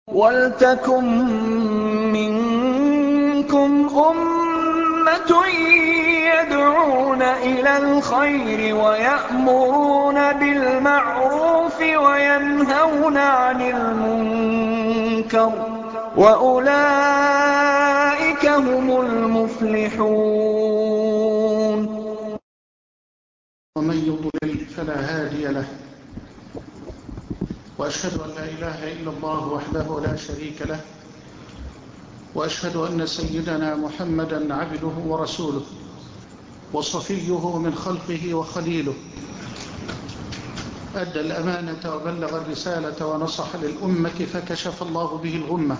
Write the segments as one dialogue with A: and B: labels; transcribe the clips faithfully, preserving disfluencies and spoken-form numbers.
A: وَلْتَكُن مِّنكُمْ أُمَّةٌ يَدْعُونَ إِلَى الْخَيْرِ وَيَأْمُرُونَ بِالْمَعْرُوفِ وَيَنْهَوْنَ عَنِ الْمُنكَرِ ۚ وَأُولَٰئِكَ هُمُ الْمُفْلِحُونَ.
B: ومن يضلل فلا هادي له، وأشهد أن لا إله إلا الله وحده لا شريك له، وأشهد أن سيدنا محمدا عبده ورسوله وصفيه من خلقه وخليله، أدى الأمانة وبلغ الرسالة ونصح للأمة فكشف الله به الغمة،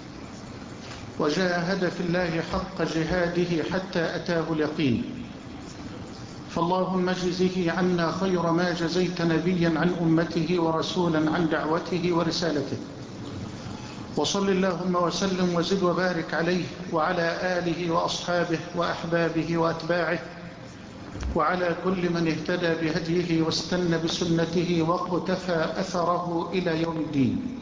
B: وجاهد في الله حق جهاده حتى أتاه اليقين. فاللهم اجزه عنا خير ما جزيت نبيا عن أمته ورسولا عن دعوته ورسالته، وصل اللهم وسلم وزد وبارك عليه وعلى آله وأصحابه وأحبابه وأتباعه وعلى كل من اهتدى بهديه واستنى بسنته واقتفى أثره إلى يوم الدين.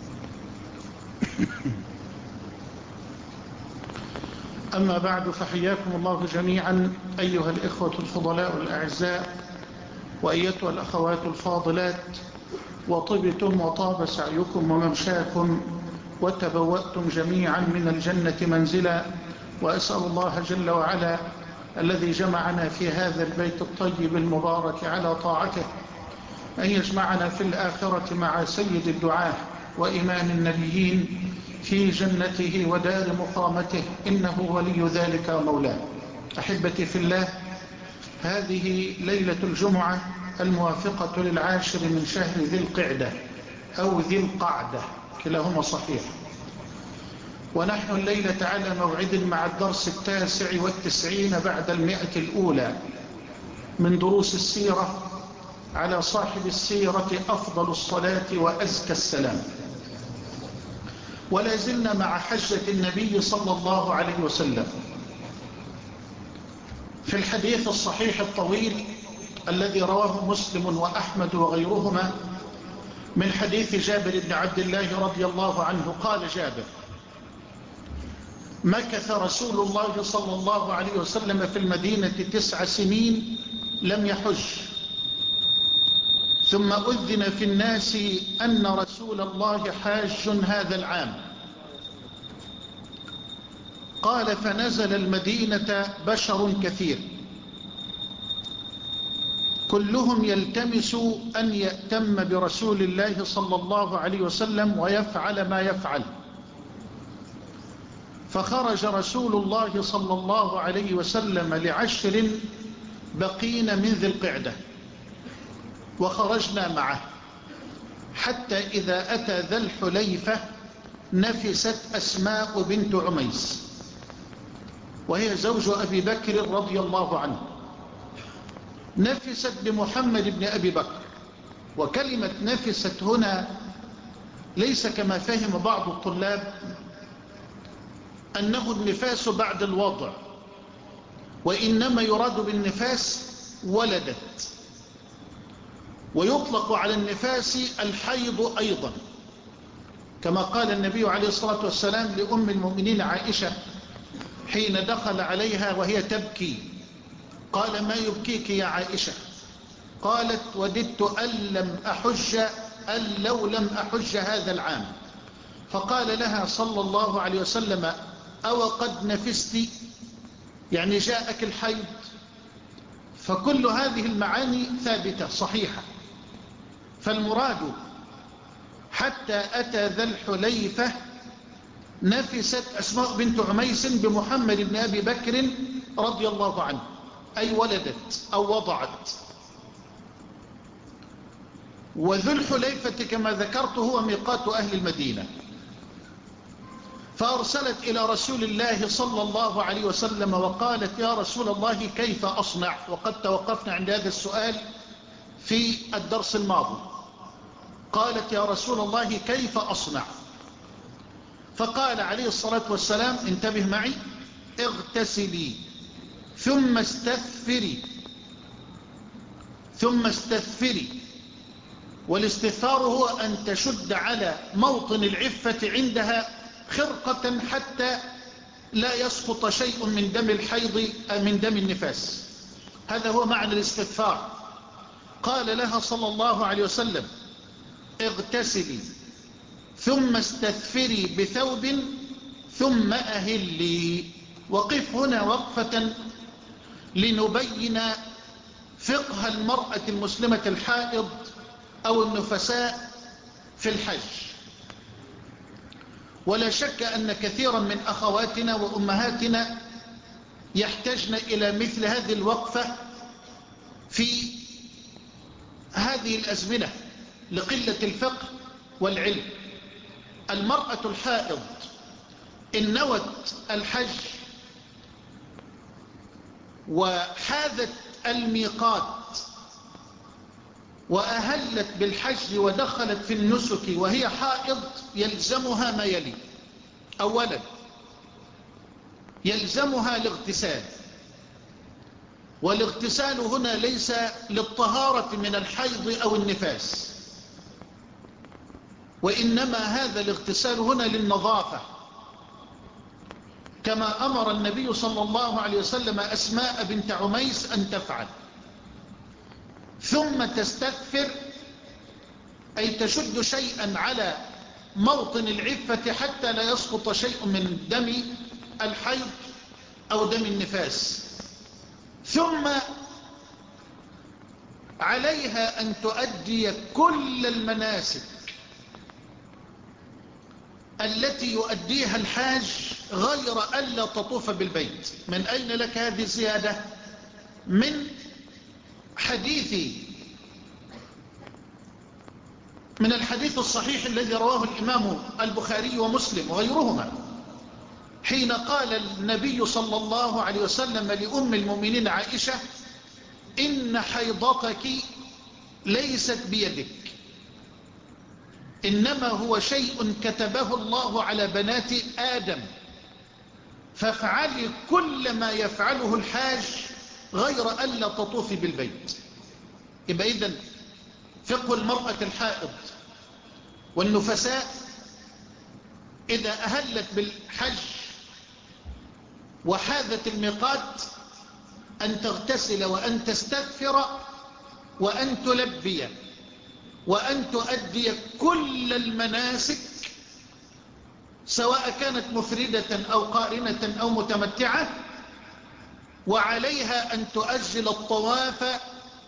B: أما بعد، فحياكم الله جميعا أيها الإخوة الفضلاء الأعزاء، وأيتها الأخوات الفاضلات، وطبتم وطاب سعيكم وممشاكم وتبوأتم جميعا من الجنة منزلا. وأسأل الله جل وعلا الذي جمعنا في هذا البيت الطيب المبارك على طاعته أن يجمعنا في الآخرة مع سيد الدعاة وإمام النبيين في جنته ودار مقامته، إنه ولي ذلك ومولاه. أحبتي في الله، هذه ليلة الجمعة الموافقة للعاشر من شهر ذي القعدة أو ذي القعدة، كلاهما صحيح، ونحن الليلة على موعد مع الدرس التاسع والتسعين بعد المئة الأولى من دروس السيرة على صاحب السيرة أفضل الصلاة وأزكى السلام. ولا زلنا مع حجة النبي صلى الله عليه وسلم في الحديث الصحيح الطويل الذي رواه مسلم وأحمد وغيرهما من حديث جابر بن عبد الله رضي الله عنه. قال جابر: مكث رسول الله صلى الله عليه وسلم في المدينة تسع سنين لم يحج، ثم أذن في الناس أن رسول الله حاج هذا العام. قال: فنزل المدينة بشر كثير كلهم يلتمس أن يأتم برسول الله صلى الله عليه وسلم ويفعل ما يفعل. فخرج رسول الله صلى الله عليه وسلم لعشر بقين من ذي القعدة، وخرجنا معه حتى إذا أتى ذا الحليفة نفست أسماء بنت عميس، وهي زوج أبي بكر رضي الله عنه، نفست بمحمد بن أبي بكر. وكلمة نفست هنا ليس كما فهم بعض الطلاب أنه النفاس بعد الوضع، وإنما يراد بالنفاس ولدت، ويطلق على النفاس الحيض أيضا، كما قال النبي عليه الصلاة والسلام لأم المؤمنين عائشة حين دخل عليها وهي تبكي، قال: ما يبكيك يا عائشة؟ قالت: وددت أن لم أحج أن لو لم أحج هذا العام. فقال لها صلى الله عليه وسلم: أو قد نفست؟ يعني جاءك الحيض؟ فكل هذه المعاني ثابتة صحيحة. فالمراد حتى أتى ذا الحليفة نفست أسماء بنت عميس بمحمد بن أبي بكر رضي الله عنه، أي ولدت أو وضعت. وذو الحليفة كما ذكرت هو ميقات أهل المدينة. فأرسلت إلى رسول الله صلى الله عليه وسلم وقالت: يا رسول الله كيف أصنع؟ وقد توقفنا عند هذا السؤال في الدرس الماضي. قالت: يا رسول الله كيف أصنع؟ فقال عليه الصلاة والسلام: انتبه معي، اغتسلي ثم استثفري ثم استثفري والاستثار هو أن تشد على موطن العفة عندها خرقة حتى لا يسقط شيء من دم الحيض من دم النفاس. هذا هو معنى الاستثار. قال لها صلى الله عليه وسلم: اغتسلي ثم استثفري بثوب ثم أهلي. وقف هنا وقفة لنبين فقه المرأة المسلمة الحائض أو النفساء في الحج. ولا شك أن كثيرا من أخواتنا وأمهاتنا يحتاجن إلى مثل هذه الوقفة في هذه الأزمنة لقلة الفقه والعلم. المرأة الحائض إن نوت الحج وحاذت الميقات وأهلت بالحج ودخلت في النسك وهي حائض يلزمها ما يلي. أولا يلزمها الاغتسال، والاغتسال هنا ليس للطهارة من الحيض أو النفاس، وإنما هذا الاغتسال هنا للنظافة، كما أمر النبي صلى الله عليه وسلم أسماء بنت عميس أن تفعل. ثم تستغفر، أي تشد شيئا على موطن العفة حتى لا يسقط شيء من دم الحيض أو دم النفاس. ثم عليها أن تؤدي كل المناسك التي يؤديها الحاج غير ألا تطوف بالبيت. من أين لك هذه الزيادة؟ من حديث من الحديث الصحيح الذي رواه الإمام البخاري ومسلم وغيرهما، حين قال النبي صلى الله عليه وسلم لأم المؤمنين عائشة: إن حيضتك ليست بيدك، إنما هو شيء كتبه الله على بنات آدم، فافعلي كل ما يفعله الحاج غير ألا تطوفي بالبيت. يبقى إذن فقه المرأة الحائض والنفساء إذا أهلت بالحج وحاذت الميقات أن تغتسل وأن تستغفر وأن تلبي وأن تؤدي كل المناسك، سواء كانت مفردة أو قارنة أو متمتعة. وعليها أن تؤجل الطواف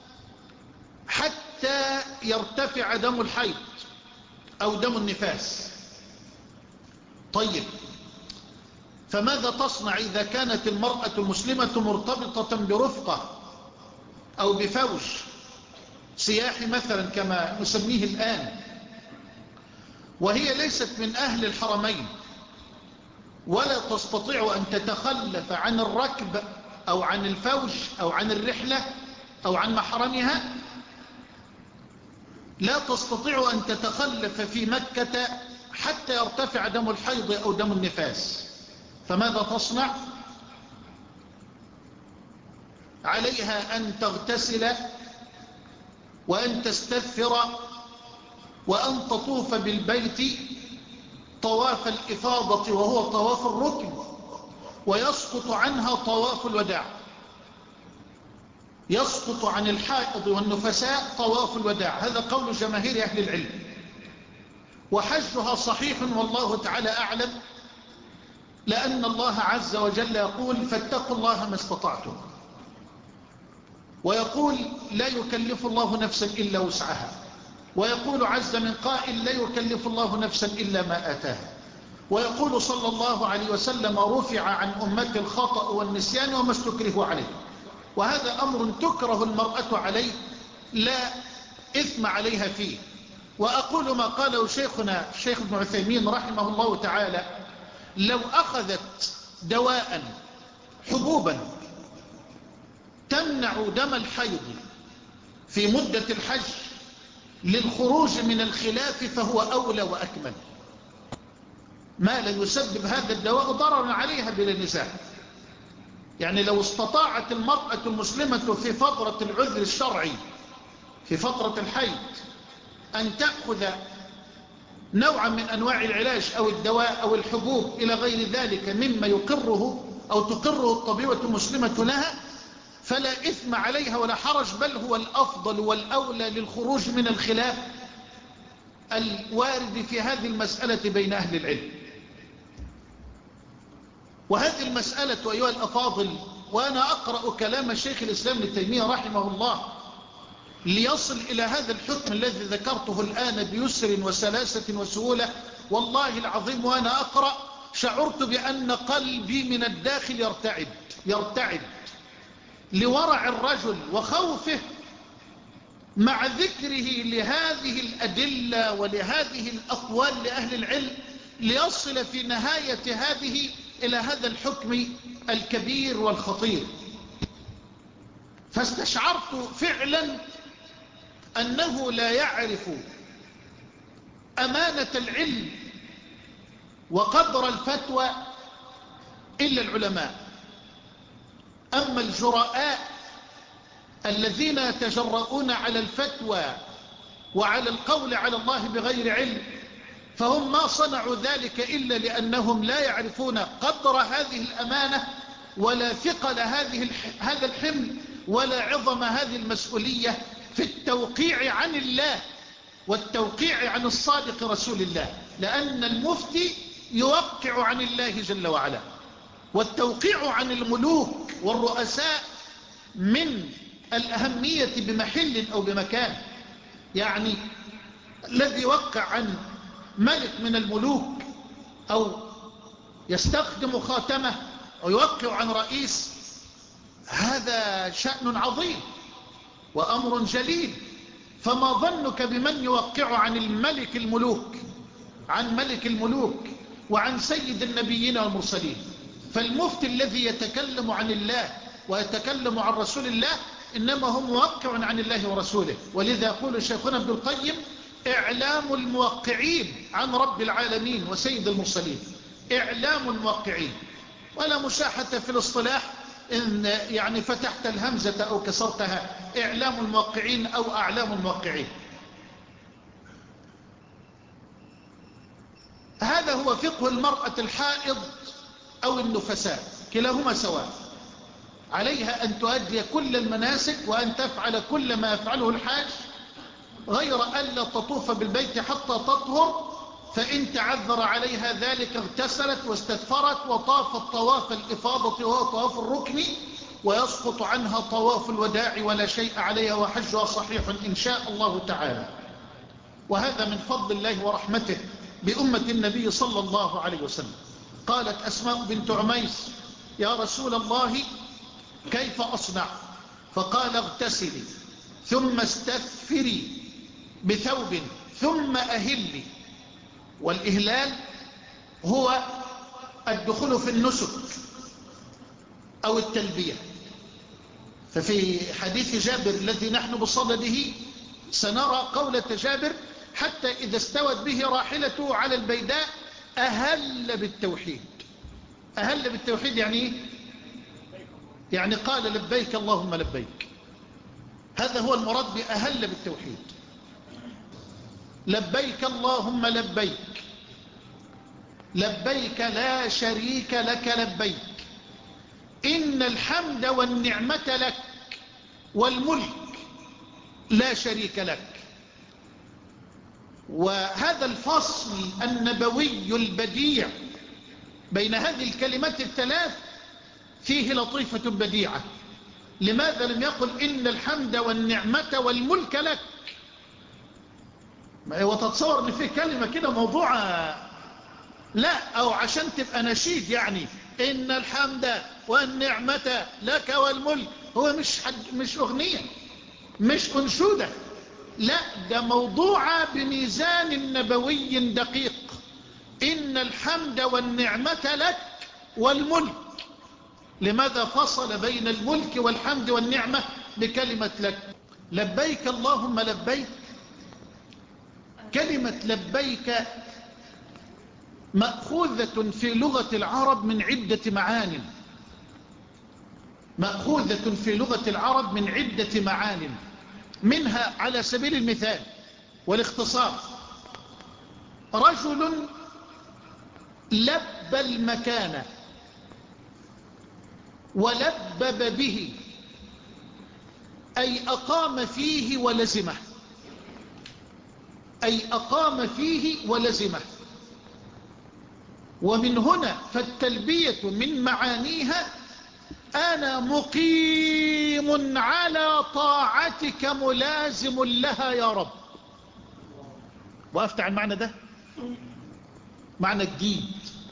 B: حتى يرتفع دم الحيض أو دم النفاس. طيب، فماذا تصنع إذا كانت المرأة المسلمة مرتبطة برفقة أو بفوج سياحي مثلا كما نسميه الآن، وهي ليست من أهل الحرمين ولا تستطيع أن تتخلف عن الركب أو عن الفوج أو عن الرحلة أو عن محرمها؟ لا تستطيع أن تتخلف في مكة حتى يرتفع دم الحيض أو دم النفاس. فماذا تصنع؟ عليها أن تغتسل وأن تستغفر وأن تطوف بالبيت طواف الإفاضة وهو طواف الركن، ويسقط عنها طواف الوداع. يسقط عن الحائض والنفساء طواف الوداع، هذا قول جماهير أهل العلم، وحجها صحيح والله تعالى أعلم، لأن الله عز وجل يقول: فاتقوا الله ما استطعتم، ويقول: لا يكلف الله نفسا إلا وسعها، ويقول عز من قائل: لا يكلف الله نفسا إلا ما آتاها، ويقول صلى الله عليه وسلم: رفع عن أمتي الخطأ والنسيان وما استكرهوا عليه. وهذا أمر تكره المرأة عليه، لا إثم عليها فيه. وأقول ما قاله شيخنا الشيخ ابن عثيمين رحمه الله تعالى: لو أخذت دواء حبوبا تمنع دم الحيض في مدة الحج للخروج من الخلاف فهو أولى وأكمل، ما لا يسبب هذا الدواء ضررا عليها بلا نزاع. يعني لو استطاعت المرأة المسلمة في فترة العذر الشرعي في فترة الحيض أن تأخذ نوعا من أنواع العلاج أو الدواء أو الحبوب إلى غير ذلك مما يقره أو تقره الطبيبة المسلمة لها، فلا إثم عليها ولا حرج، بل هو الأفضل والأولى للخروج من الخلاف الوارد في هذه المسألة بين أهل العلم. وهذه المسألة أيها الأفاضل، وأنا أقرأ كلام الشيخ الإسلام ابن تيمية رحمه الله ليصل إلى هذا الحكم الذي ذكرته الآن بيسر وسلاسة وسهولة، والله العظيم وأنا أقرأ شعرت بأن قلبي من الداخل يرتعد يرتعد لورع الرجل وخوفه مع ذكره لهذه الأدلة ولهذه الأقوال لأهل العلم، ليصل في نهاية هذه إلى هذا الحكم الكبير والخطير. فاستشعرت فعلا أنه لا يعرف أمانة العلم وقدر الفتوى إلا العلماء. أما الجراء الذين يتجرؤون على الفتوى وعلى القول على الله بغير علم، فهم ما صنعوا ذلك إلا لأنهم لا يعرفون قدر هذه الأمانة ولا ثقل هذه هذا الحمل ولا عظم هذه المسؤولية في التوقيع عن الله والتوقيع عن الصادق رسول الله، لأن المفتي يوقع عن الله جل وعلا، والتوقيع عن الملوك والرؤساء من الأهمية بمحل أو بمكان. يعني الذي يوقع عن ملك من الملوك أو يستخدم خاتمه أو يوقع عن رئيس، هذا شأن عظيم وأمر جليل، فما ظنك بمن يوقع عن الملك الملوك عن ملك الملوك وعن سيد النبيين والمرسلين. فالمفتي الذي يتكلم عن الله ويتكلم عن رسول الله إنما هو موقع عن الله ورسوله. ولذا يقول شيخنا ابن القيم: إعلام الموقعين عن رب العالمين وسيد المرسلين، إعلام الموقعين. ولا مشاحة في الاصطلاح إن يعني فتحت الهمزة أو كسرتها، إعلام الموقعين أو أعلام الموقعين. هذا هو فقه المرأة الحائض أو النفساء، كلاهما سواء، عليها أن تؤدي كل المناسك وأن تفعل كل ما يفعله الحاج، غير ألا تطوف بالبيت حتى تطهر، فإن تعذر عليها ذلك اغتسلت واستدفرت وطافت طواف الإفاضة وهو طواف الركن، ويسقط عنها طواف الوداع ولا شيء عليها، وحجها صحيح إن شاء الله تعالى. وهذا من فضل الله ورحمته بأمة النبي صلى الله عليه وسلم. قالت أسماء بنت عميس: يا رسول الله كيف أصنع؟ فقال: اغتسلي ثم استثفري بثوب ثم أهلي. والإهلال هو الدخول في النسك أو التلبية. ففي حديث جابر الذي نحن بصدده سنرى قولة جابر: حتى إذا استوت به راحلته على البيداء أهل بالتوحيد. أهل بالتوحيد يعني إيه؟ يعني قال: لبيك اللهم لبيك. هذا هو المراد بأهل بالتوحيد. لبيك اللهم لبيك، لبيك لا شريك لك لبيك، إن الحمد والنعمة لك والملك لا شريك لك. وهذا الفصل النبوي البديع بين هذه الكلمات الثلاث فيه لطيفة بديعة. لماذا لم يقل إن الحمد والنعمة والملك لك؟ وتتصور ان فيه كلمة كده موضوعة، لا، او عشان تبقى نشيد، يعني ان الحمد والنعمة لك والملك، هو مش حد مش اغنية مش انشودة، لا، ده موضوعة بميزان نبوي دقيق. ان الحمد والنعمة لك والملك. لماذا فصل بين الملك والحمد والنعمة بكلمة لك؟ لبيك اللهم لبيك، كلمة لبيك مأخوذة في لغة العرب من عدة معان، مأخوذة في لغة العرب من عدة معان. منها على سبيل المثال والاختصار: رجل لب المكان ولبب به، أي أقام فيه ولزمه، أي أقام فيه ولزمه. ومن هنا فالتلبية من معانيها: أنا مقيم على طاعتك ملازم لها يا رب. وقفت عن المعنى ده، معنى جديد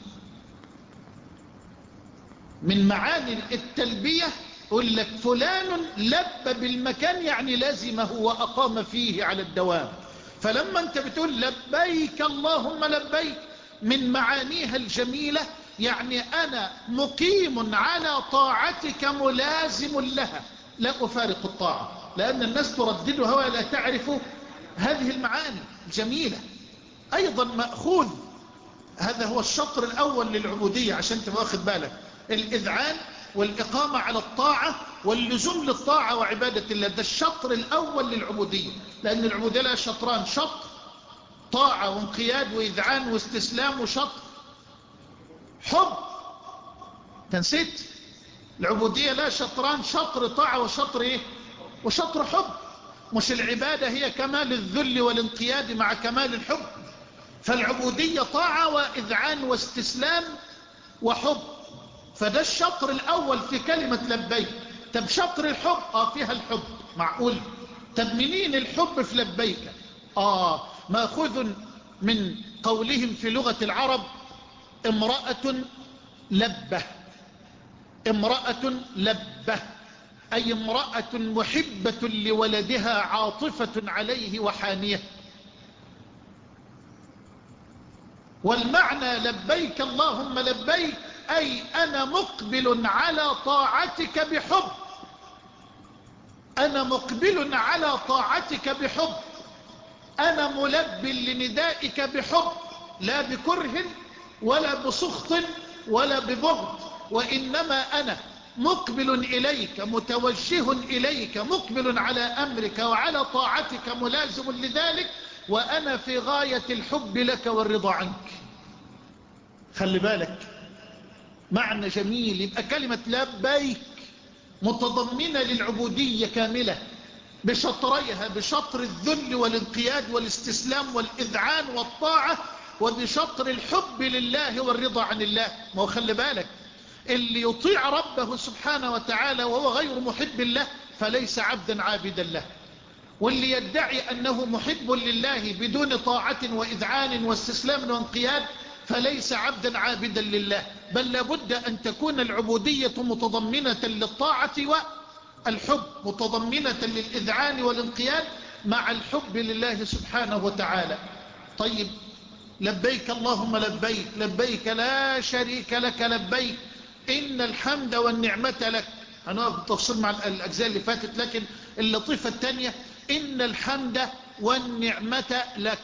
B: من معاني التلبية. يقول لك فلان لب بالمكان، يعني لازمه وأقام فيه على الدوام. فلما أنت بتقول لبيك اللهم لبيك، من معانيها الجميلة يعني أنا مقيم على طاعتك ملازم لها، لا أفارق الطاعة. لأن الناس ترددها ولا تعرف هذه المعاني الجميلة. أيضا مأخوذ، هذا هو الشطر الأول للعبودية عشان تبقى واخد بالك: الإذعان والإقامة على الطاعة واللزوم للطاعة وعبادة الله. ده الشطر الأول للعبودية، لأن العبودية لها شطران: شطر طاعة وانقياد وإذعان واستسلام، وشطر حب. تنسيت العبودية لها شطران: شطر طاعة وشطر إيه؟ وشطر حب. مش العبادة هي كمال الذل والانقياد مع كمال الحب؟ فالعبودية طاعة وإذعان واستسلام وحب. فده الشطر الأول في كلمة لبيك. طب شطر الحب، آه فيها الحب، معقول. طب منين الحب في لبيك؟ آه ماخذ من قولهم في لغة العرب: امرأة لبة. امرأة لبة أي امرأة محبة لولدها عاطفة عليه وحانية. والمعنى لبيك اللهم لبيك أي أنا مقبل على طاعتك بحب. أنا مقبل على طاعتك بحب. أنا ملب لندائك بحب، لا بكره ولا بسخط ولا ببغض، وإنما أنا مقبل إليك متوجه إليك مقبل على أمرك وعلى طاعتك ملازم لذلك، وأنا في غاية الحب لك والرضا عنك. خلي بالك، معنى جميل. يبقى كلمة لبيك متضمنة للعبودية كاملة بشطريها: بشطر الذل والانقياد والاستسلام والإذعان والطاعة، وبشطر الحب لله والرضا عن الله. ما هو خلي بالك، اللي يطيع ربه سبحانه وتعالى وهو غير محب له فليس عبدا عابدا له، واللي يدعي أنه محب لله بدون طاعة وإذعان واستسلام وانقياد فليس عبدا عابدا لله. بل لابد أن تكون العبودية متضمنة للطاعة والحب، متضمنة للإذعان والانقياد مع الحب لله سبحانه وتعالى. طيب، لبيك اللهم لبيك، لبيك لا شريك لك لبيك، إن الحمد والنعمة لك. هنقف بالتفصيل مع الأجزاء اللي فاتت، لكن اللطيفة الثانية: إن الحمد والنعمة لك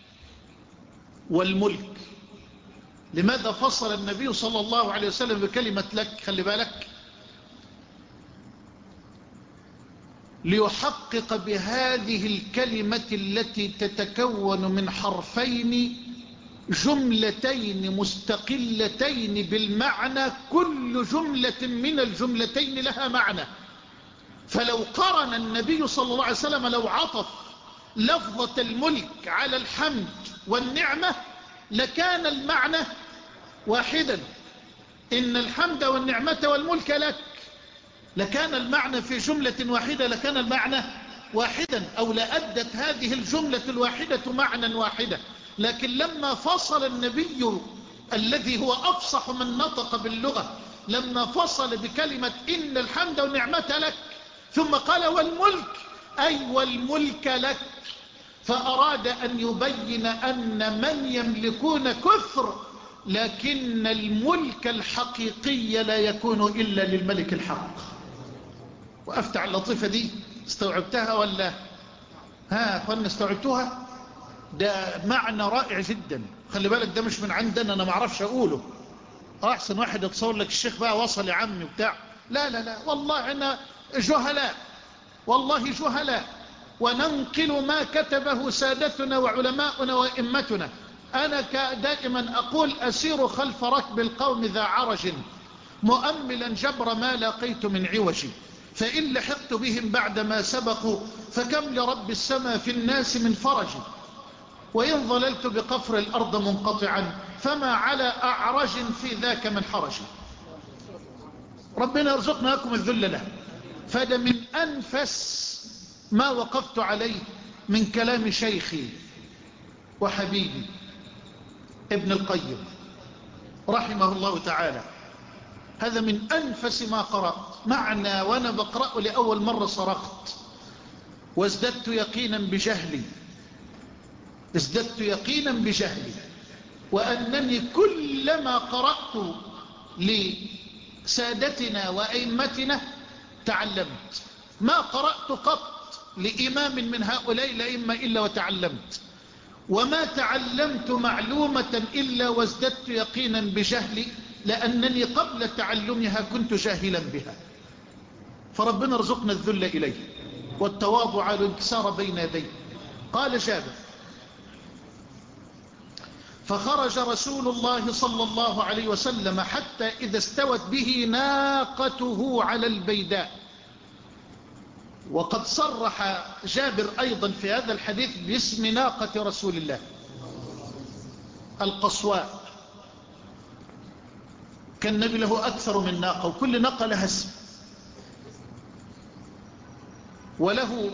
B: والملك. لماذا فصل النبي صلى الله عليه وسلم بكلمة لك؟ خلي بالك، ليحقق بهذه الكلمة التي تتكون من حرفين جملتين مستقلتين بالمعنى، كل جملة من الجملتين لها معنى. فلو قرن النبي صلى الله عليه وسلم، لو عطف لفظة الملك على الحمد والنعمة لكان المعنى واحدا: إن الحمد والنعمة والملك لك. لكان المعنى في جملة واحدة، لكان المعنى واحدا، أو لأدت هذه الجملة الواحدة معنى واحدة. لكن لما فصل النبي الذي هو أفصح من نطق باللغة، لما فصل بكلمة إن الحمد والنعمة لك ثم قال والملك، أي والملك لك، فأراد أن يبين أن من يملكون كثر، لكن الملك الحقيقي لا يكون إلا للملك الحق. وأفتح اللطيفة دي، استوعبتها ولا؟ ها أخوانا، استوعبتوها؟ ده معنى رائع جدا. خلي بالك، ده مش من عندنا، أنا معرفش أقوله. أحسن واحد يتصور لك الشيخ بقى وصل يا عمي وبتاع. لا لا لا، والله أنا جهلاء، والله جهلاء. وننقل ما كتبه سادتنا وعلماؤنا وإمتنا. أنا دائما أقول أسير خلف ركب القوم ذا عرج مؤملا جبر ما لقيت من عوج، فإن لحقت بهم بعدما سبقوا فكم لرب السماء في الناس من فرج، وإن ظللت بقفر الأرض منقطعا فما على أعرج في ذاك من حرج. ربنا يرزقنا لكم الذل له. فده من أنفس ما وقفت عليه من كلام شيخي وحبيبي ابن القيم رحمه الله تعالى. هذا من أنفس ما قرأت، معنى وأنا بقرأه لأول مرة صرخت وازددت يقينا بجهلي، ازددت يقينا بجهلي، وأنني كلما قرأت لسادتنا وأئمتنا تعلمت. ما قرأت قط لإمام من هؤلاء الأئمة إلا وتعلمت، وما تعلمت معلومة إلا وازددت يقينا بجهلي، لأنني قبل تعلمها كنت جاهلا بها. فربنا ارزقنا الذل إليه والتواضع والانكسار بين يديه. قال جابر: فخرج رسول الله صلى الله عليه وسلم حتى إذا استوت به ناقته على البيداء. وقد صرح جابر أيضا في هذا الحديث باسم ناقة رسول الله القصواء. كان النبي له أكثر من ناقة، وكل ناقة لها اسم، وله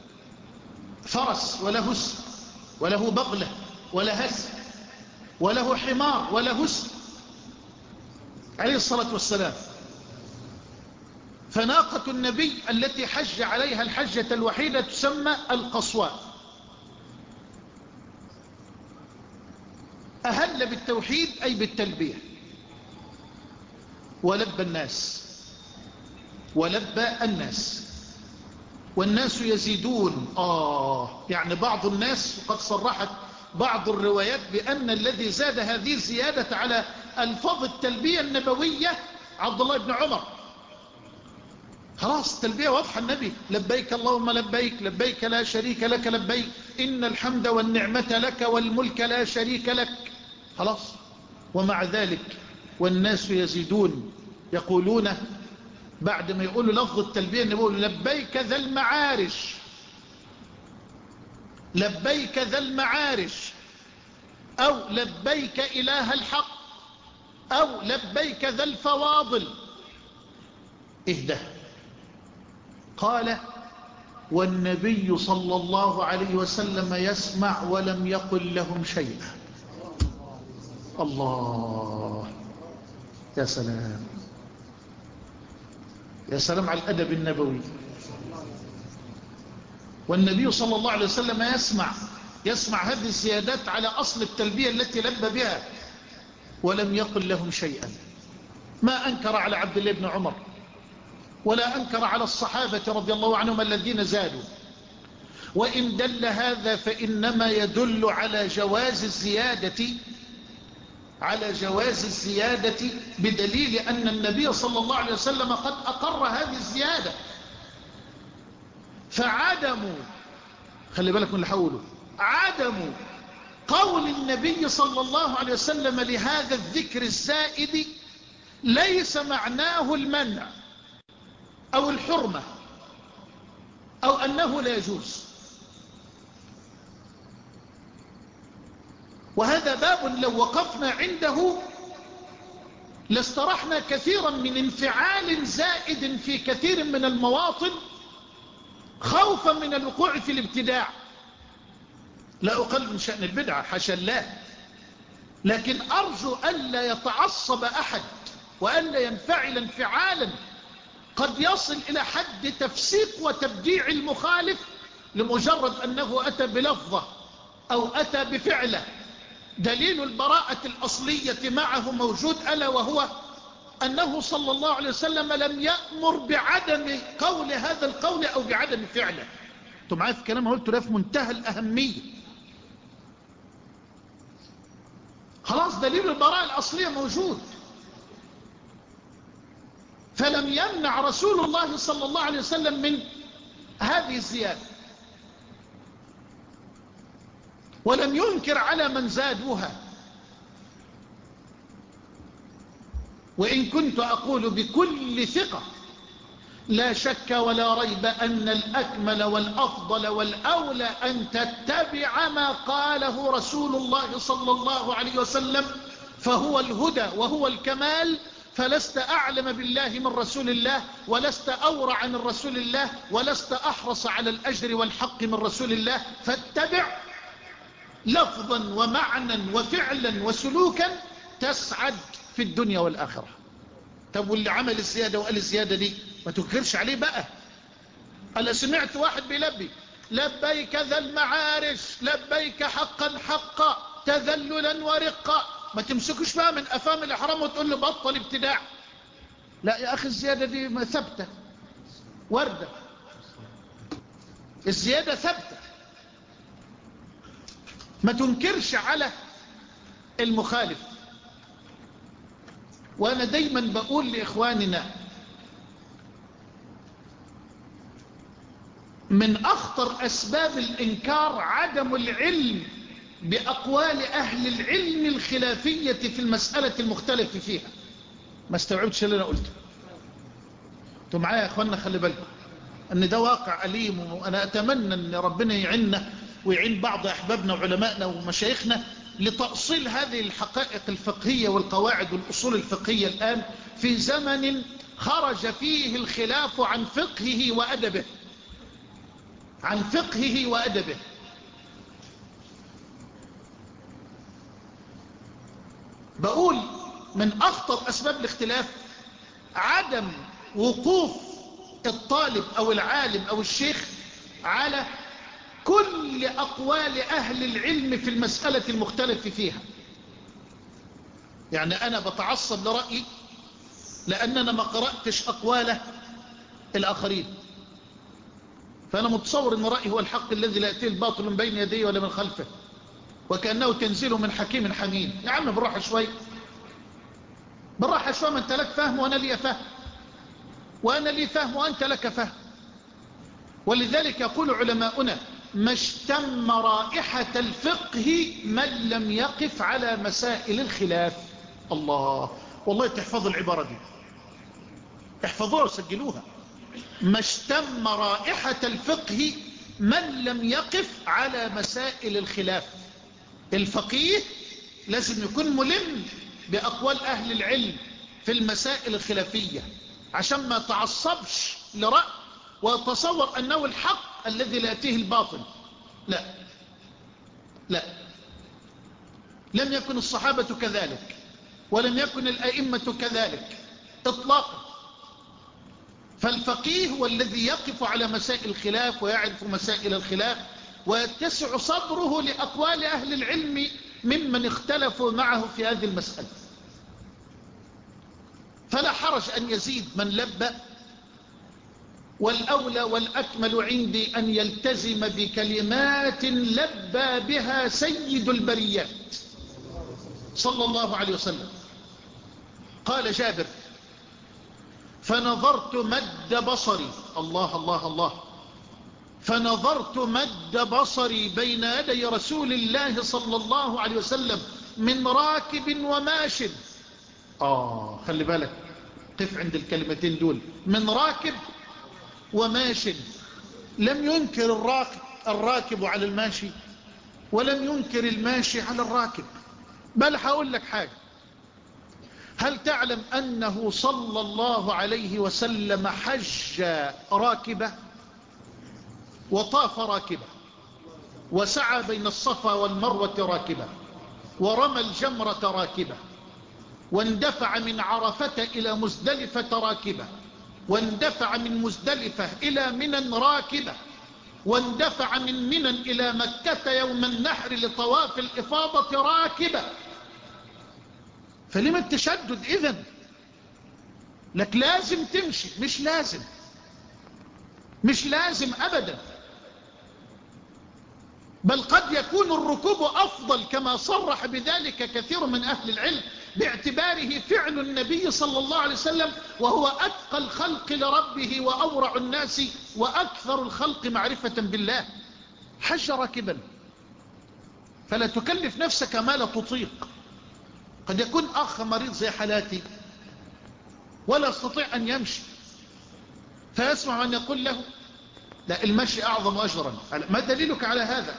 B: فرس وله اسم، وله بغلة وله اسم، وله حمار وله اسم عليه الصلاة والسلام. فناقة النبي التي حج عليها الحجة الوحيدة تسمى القصواء. أهل بالتوحيد أي بالتلبية، ولبى الناس ولبى الناس والناس يزيدون. آه يعني بعض الناس قد صرحت بعض الروايات بأن الذي زاد هذه الزيادة على ألفاظ التلبية النبوية عبد الله بن عمر. خلاص التلبية واضحة، النبي لبيك اللهم لبيك، لبيك لا شريك لك لبيك، إن الحمد والنعمة لك والملك لا شريك لك. خلاص. ومع ذلك والناس يزيدون يقولون بعد ما يقولوا لفظ التلبية يقولوا لبيك ذا المعارج، لبيك ذا المعارج، أو لبيك إله الحق، أو لبيك ذا الفواضل. اهدى. قال: والنبي صلى الله عليه وسلم يسمع ولم يقل لهم شيئا. الله، يا سلام يا سلام على الأدب النبوي. والنبي صلى الله عليه وسلم يسمع يسمع هذه الزيادات على أصل التلبية التي لبى بها ولم يقل لهم شيئا. ما أنكر على عبد الله بن عمر ولا أنكر على الصحابة رضي الله عنهم الذين زادوا. وإن دل هذا فإنما يدل على جواز الزيادة على جواز الزيادة بدليل أن النبي صلى الله عليه وسلم قد أقر هذه الزيادة. فعدموا، خلي بالك من اللي حوله، عدموا قول النبي صلى الله عليه وسلم لهذا الذكر الزائد ليس معناه المنع أو الحرمة أو أنه لا يجوز. وهذا باب لو وقفنا عنده لاسترحنا كثيرا من انفعال زائد في كثير من المواطن خوفا من الوقوع في الابتداع. لا أقل من شأن البدعة حاشا الله، لكن أرجو ألا يتعصب أحد وألا ينفعل انفعالا قد يصل إلى حد تفسيق وتبديع المخالف لمجرد أنه أتى بلفظة أو أتى بفعله. دليل البراءة الأصلية معه موجود، ألا وهو أنه صلى الله عليه وسلم لم يأمر بعدم قول هذا القول أو بعدم فعله. انتم معايا في كلام قلت له في منتهى الأهمية. خلاص دليل البراءة الأصلية موجود. فلم يمنع رسول الله صلى الله عليه وسلم من هذه الزيادة. ولم ينكر على من زادوها. وإن كنت أقول بكل ثقة لا شك ولا ريب أن الأكمل والأفضل والأولى أن تتبع ما قاله رسول الله صلى الله عليه وسلم، فهو الهدى وهو الكمال. فلست أعلم بالله من رسول الله، ولست أورع عن رسول الله، ولست أحرص على الأجر والحق من رسول الله. فاتبع لفظا ومعنى وفعلا وسلوكا تسعد في الدنيا والآخرة. طب واللي عمل الزيادة وقال الزيادة دي ما تنكرش عليه بقى. أنا سمعت واحد بيلبي لبيك ذا المعارش، لبيك حقا حقا تذللا ورقا، ما تمسكوش بقى من أفام الإحرام وتقول له بطل ابتداع. لا يا أخي، الزيادة دي ثابتة وردة، الزيادة ثابتة، ما تنكرش على المخالف. وأنا دايما بقول لإخواننا من أخطر أسباب الإنكار عدم العلم بأقوال أهل العلم الخلافية في المسألة المختلف فيها. ما استوعبتش اللي أنا قلته؟ انتوا معايا يا أخواننا؟ خلي بالكم أن ده واقع أليم، وأنا أتمنى أن ربنا يعيننا ويعين بعض أحبابنا وعلمائنا ومشايخنا لتأصيل هذه الحقائق الفقهية والقواعد والأصول الفقهية الآن في زمن خرج فيه الخلاف عن فقهه وأدبه، عن فقهه وأدبه. بقول من أخطر أسباب الاختلاف عدم وقوف الطالب أو العالم أو الشيخ على كل أقوال أهل العلم في المسألة المختلف فيها. يعني أنا بتعصب لرأيي لأننا ما قرأتش أقوال الآخرين، فأنا متصور أن رأيي هو الحق الذي لا يأتيه الباطل من بين يديه ولا من خلفه، وكأنه تنزيل من حكيم حميد. يا عم بالراحة شوي، بالراحة شوي، ما أنت لك فهم وأنا لي فهم، وأنا لي فهم وأنت لك فهم. ولذلك يقول علماؤنا ما اشتم رائحة الفقه من لم يقف على مسائل الخلاف. الله، والله تحفظوا العبارة دي، احفظوها وسجلوها. ما اشتم رائحة الفقه من لم يقف على مسائل الخلاف. الفقيه لازم يكون ملم بأقوال أهل العلم في المسائل الخلافية عشان ما تعصبش لرأي وتصور أنه الحق الذي لا يأتيه الباطل. لا لا، لم يكن الصحابة كذلك، ولم يكن الأئمة كذلك إطلاقا. فالفقيه هو الذي يقف على مسائل الخلاف ويعرف مسائل الخلاف ويتسع صدره لأقوال أهل العلم ممن اختلفوا معه في هذه المسألة. فلا حرج أن يزيد من لبى، والأولى والأكمل عندي أن يلتزم بكلمات لبى بها سيد البريات صلى الله عليه وسلم. قال جابر فنظرت مد بصري، الله الله الله، فنظرت مد بصري بين يدي رسول الله صلى الله عليه وسلم من راكب وماش. آه خلي بالك، قف عند الكلمتين دول، من راكب وماش. لم ينكر الراكب, الراكب على الماشي، ولم ينكر الماشي على الراكب. بل هقول لك حاجة، هل تعلم أنه صلى الله عليه وسلم حج راكبة وطاف راكبة وسعى بين الصفا والمروة راكبة ورمى الجمرة راكبة واندفع من عرفة إلى مزدلفة راكبة واندفع من مزدلفة إلى منى راكبة واندفع من منى إلى مكة يوم النحر لطواف الإفاضة راكبة. فلما التشدد إذن؟ لك لازم تمشي، مش لازم، مش لازم أبدا، بل قد يكون الركوب أفضل كما صرح بذلك كثير من أهل العلم باعتباره فعل النبي صلى الله عليه وسلم، وهو أتقى الخلق لربه وأورع الناس وأكثر الخلق معرفة بالله. حج راكبا فلا تكلف نفسك ما لا تطيق. قد يكون أخ مريض زي حالاتي ولا يستطيع أن يمشي، فيسمع من يقول له لا المشي أعظم أجرا. ما دليلك على هذا؟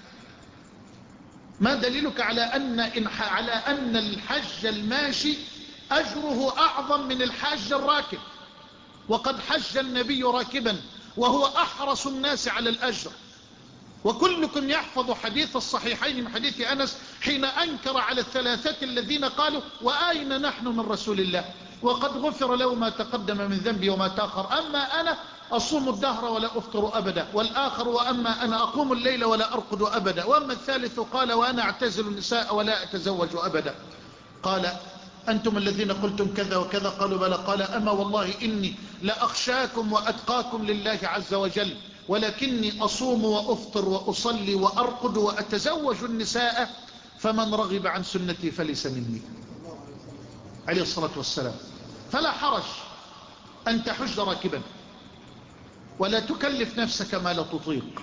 B: ما دليلك على أن, على أن الحج الماشي أجره أعظم من الحاج الراكب؟ وقد حج النبي راكبا وهو أحرص الناس على الأجر. وكلكم يحفظ حديث الصحيحين من حديث أنس حين أنكر على الثلاثة الذين قالوا وأين نحن من رسول الله وقد غفر له ما تقدم من ذنبي وما تأخر، أما أنا أصوم الدهر ولا أفطر أبدا، والآخر وأما أنا أقوم الليل ولا أرقد أبدا، وأما الثالث قال وأنا أعتزل النساء ولا أتزوج أبدا. قال أنتم الذين قلتم كذا وكذا؟ قالوا بلى. قال أما والله إني لأخشاكم وأتقاكم لله عز وجل، ولكني أصوم وأفطر وأصلي وأرقد وأتزوج النساء، فمن رغب عن سنتي فليس مني، عليه الصلاة والسلام. فلا حرج أن تحج راكبا ولا تكلف نفسك ما لا تطيق.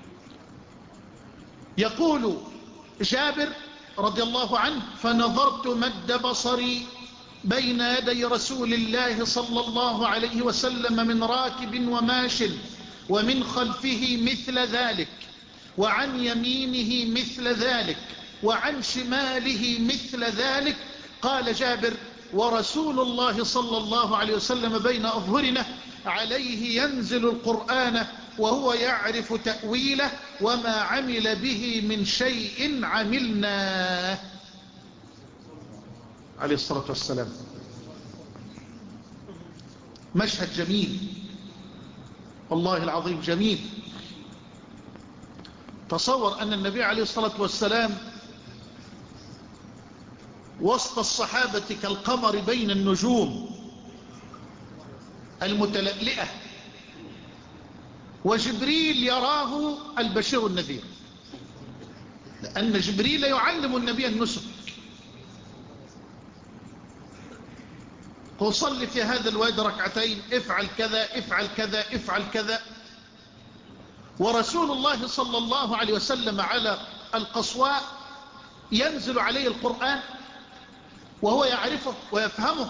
B: يقول جابر رضي الله عنه فنظرت مد بصري بين يدي رسول الله صلى الله عليه وسلم من راكب وماش، ومن خلفه مثل ذلك، وعن يمينه مثل ذلك، وعن شماله مثل ذلك. قال جابر ورسول الله صلى الله عليه وسلم بين أظهرنا، عليه ينزل القرآن وهو يعرف تأويله، وما عمل به من شيء عملناه، عليه الصلاة والسلام. مشهد جميل والله العظيم جميل. تصور أن النبي عليه الصلاة والسلام وسط الصحابة كالقمر بين النجوم المتلألئة، وجبريل يراه البشير النذير، لأن جبريل يعلم النبي النسك. قل صل في هذا الواد ركعتين، افعل كذا افعل كذا افعل كذا. ورسول الله صلى الله عليه وسلم على القصواء ينزل عليه القرآن وهو يعرفه ويفهمه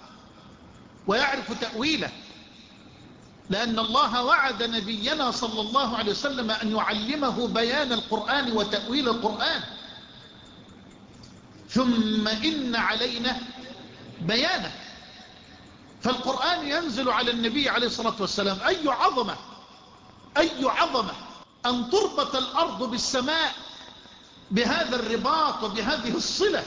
B: ويعرف تأويله، لأن الله وعد نبينا صلى الله عليه وسلم أن يعلمه بيان القرآن وتأويل القرآن، ثم إن علينا بيانه. فالقرآن ينزل على النبي عليه الصلاة والسلام. أي عظمة أي عظمة أن تربط الأرض بالسماء بهذا الرباط وبهذه الصلة.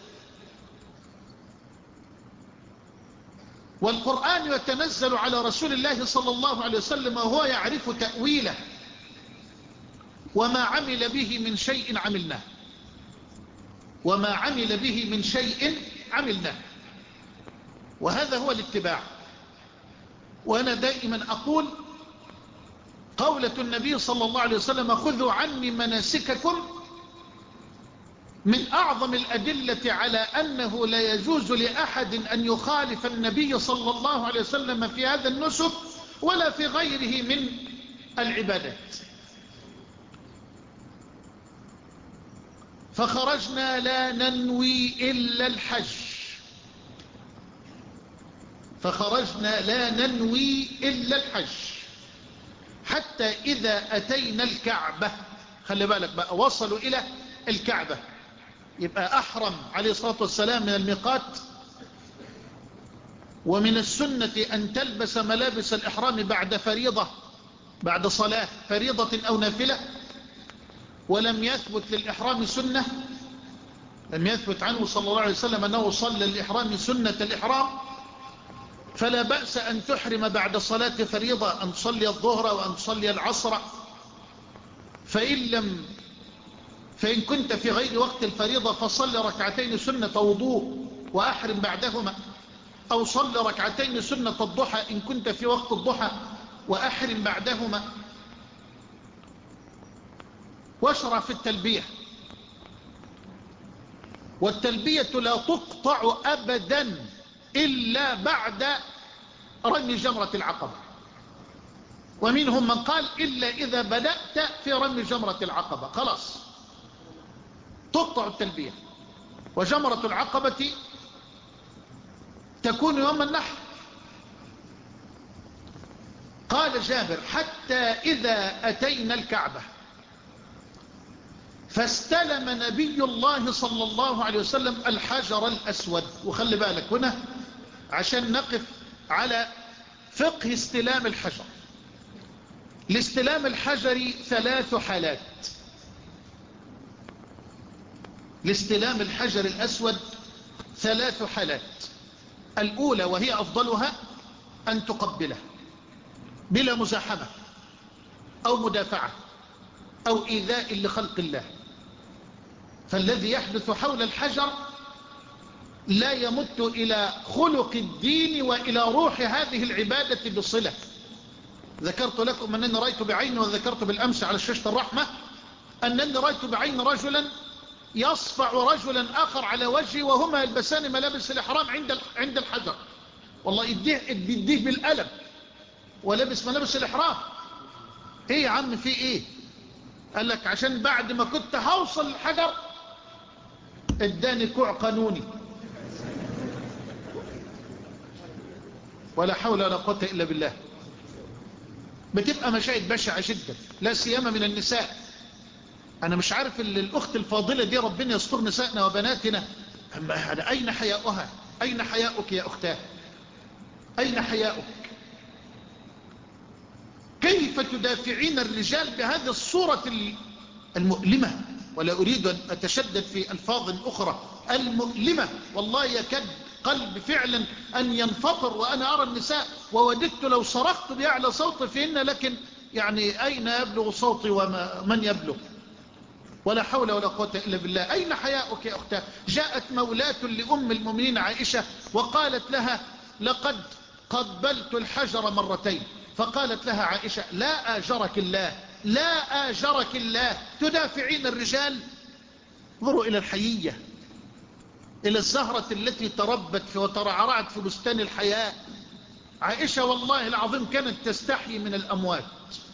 B: والقرآن يتنزل على رسول الله صلى الله عليه وسلم وهو يعرف تأويله، وما عمل به من شيء عملناه، وما عمل به من شيء عملناه. وهذا هو الاتباع. وأنا دائما أقول قولة النبي صلى الله عليه وسلم خذوا عني مناسككم من أعظم الأدلة على أنه لا يجوز لأحد أن يخالف النبي صلى الله عليه وسلم في هذا النسك ولا في غيره من العبادات. فخرجنا لا ننوي إلا الحج، فخرجنا لا ننوي إلا الحج حتى إذا أتينا الكعبة. خلي بالك بقى، وصلوا إلى الكعبة، يبقى أحرم عليه الصلاة والسلام من الميقات. ومن السنة أن تلبس ملابس الإحرام بعد فريضة، بعد صلاة فريضة أو نافلة. ولم يثبت للإحرام سنة، لم يثبت عنه صلى الله عليه وسلم أنه صلى الإحرام سنة الإحرام. فلا بأس أن تحرم بعد صلاة فريضة، أن تصلي الظهر وأن تصلي العصر. فإن لم فإن كنت في غير وقت الفريضة فصل ركعتين سنة وضوء وأحرم بعدهما، أو صل ركعتين سنة الضحى إن كنت في وقت الضحى وأحرم بعدهما. واشرع في التلبية، والتلبية لا تقطع أبدا إلا بعد رمي جمرة العقبة. ومنهم من قال إلا إذا بدأت في رمي جمرة العقبة خلاص. تقطع التلبية، وجمرة العقبة تكون يوم النحر. قال جابر حتى إذا أتينا الكعبة فاستلم نبي الله صلى الله عليه وسلم الحجر الأسود. وخلي بالك هنا عشان نقف على فقه استلام الحجر. لاستلام الحجر ثلاث حالات. لاستلام الحجر الأسود ثلاث حالات. الأولى وهي أفضلها أن تقبله بلا مزاحمة أو مدافعة أو إيذاء لخلق الله. فالذي يحدث حول الحجر لا يمت إلى خلق الدين وإلى روح هذه العبادة بصلة. ذكرت لكم أنني رأيت بعيني، وذكرت بالأمس على شاشة الرحمة أنني رأيت بعين رجلا يصفع رجلا آخر على وجهه وهما يلبسان ملابس الإحرام عند عند الحجر. والله يديه, يديه بالألم ولبس ملابس الإحرام. ايه يا عم في ايه؟ قال لك عشان بعد ما كنت هوصل الحجر اداني كوع قانوني. ولا حول ولا قوة إلا بالله. بتبقى مشاهد بشعة جدا، لا سيما من النساء. أنا مش عارف الأخت الفاضلة دي ربنا يستر نسائنا وبناتنا، أين حياؤها؟ أين حياؤك يا أختاه؟ أين حياؤك؟ كيف تدافعين الرجال بهذه الصورة المؤلمة؟ ولا أريد أن أتشدد في ألفاظ أخرى. المؤلمة والله يكاد قلب فعلا أن ينفطر وأنا أرى النساء، ووددت لو صرخت بأعلى صوت فيهن، لكن يعني أين يبلغ صوتي ومن يبلغ؟ ولا حول ولا قوة إلا بالله. أين حياؤك يا أختاه؟ جاءت مولاة لأم المؤمنين عائشة وقالت لها لقد قبلت الحجر مرتين. فقالت لها عائشة لا آجرك الله، لا آجرك الله، تدافعين الرجال. انظروا إلى الحيية، إلى الزهرة التي تربت في وترعرعت في بستان الحياة. عائشة والله العظيم كانت تستحيي من الأموات،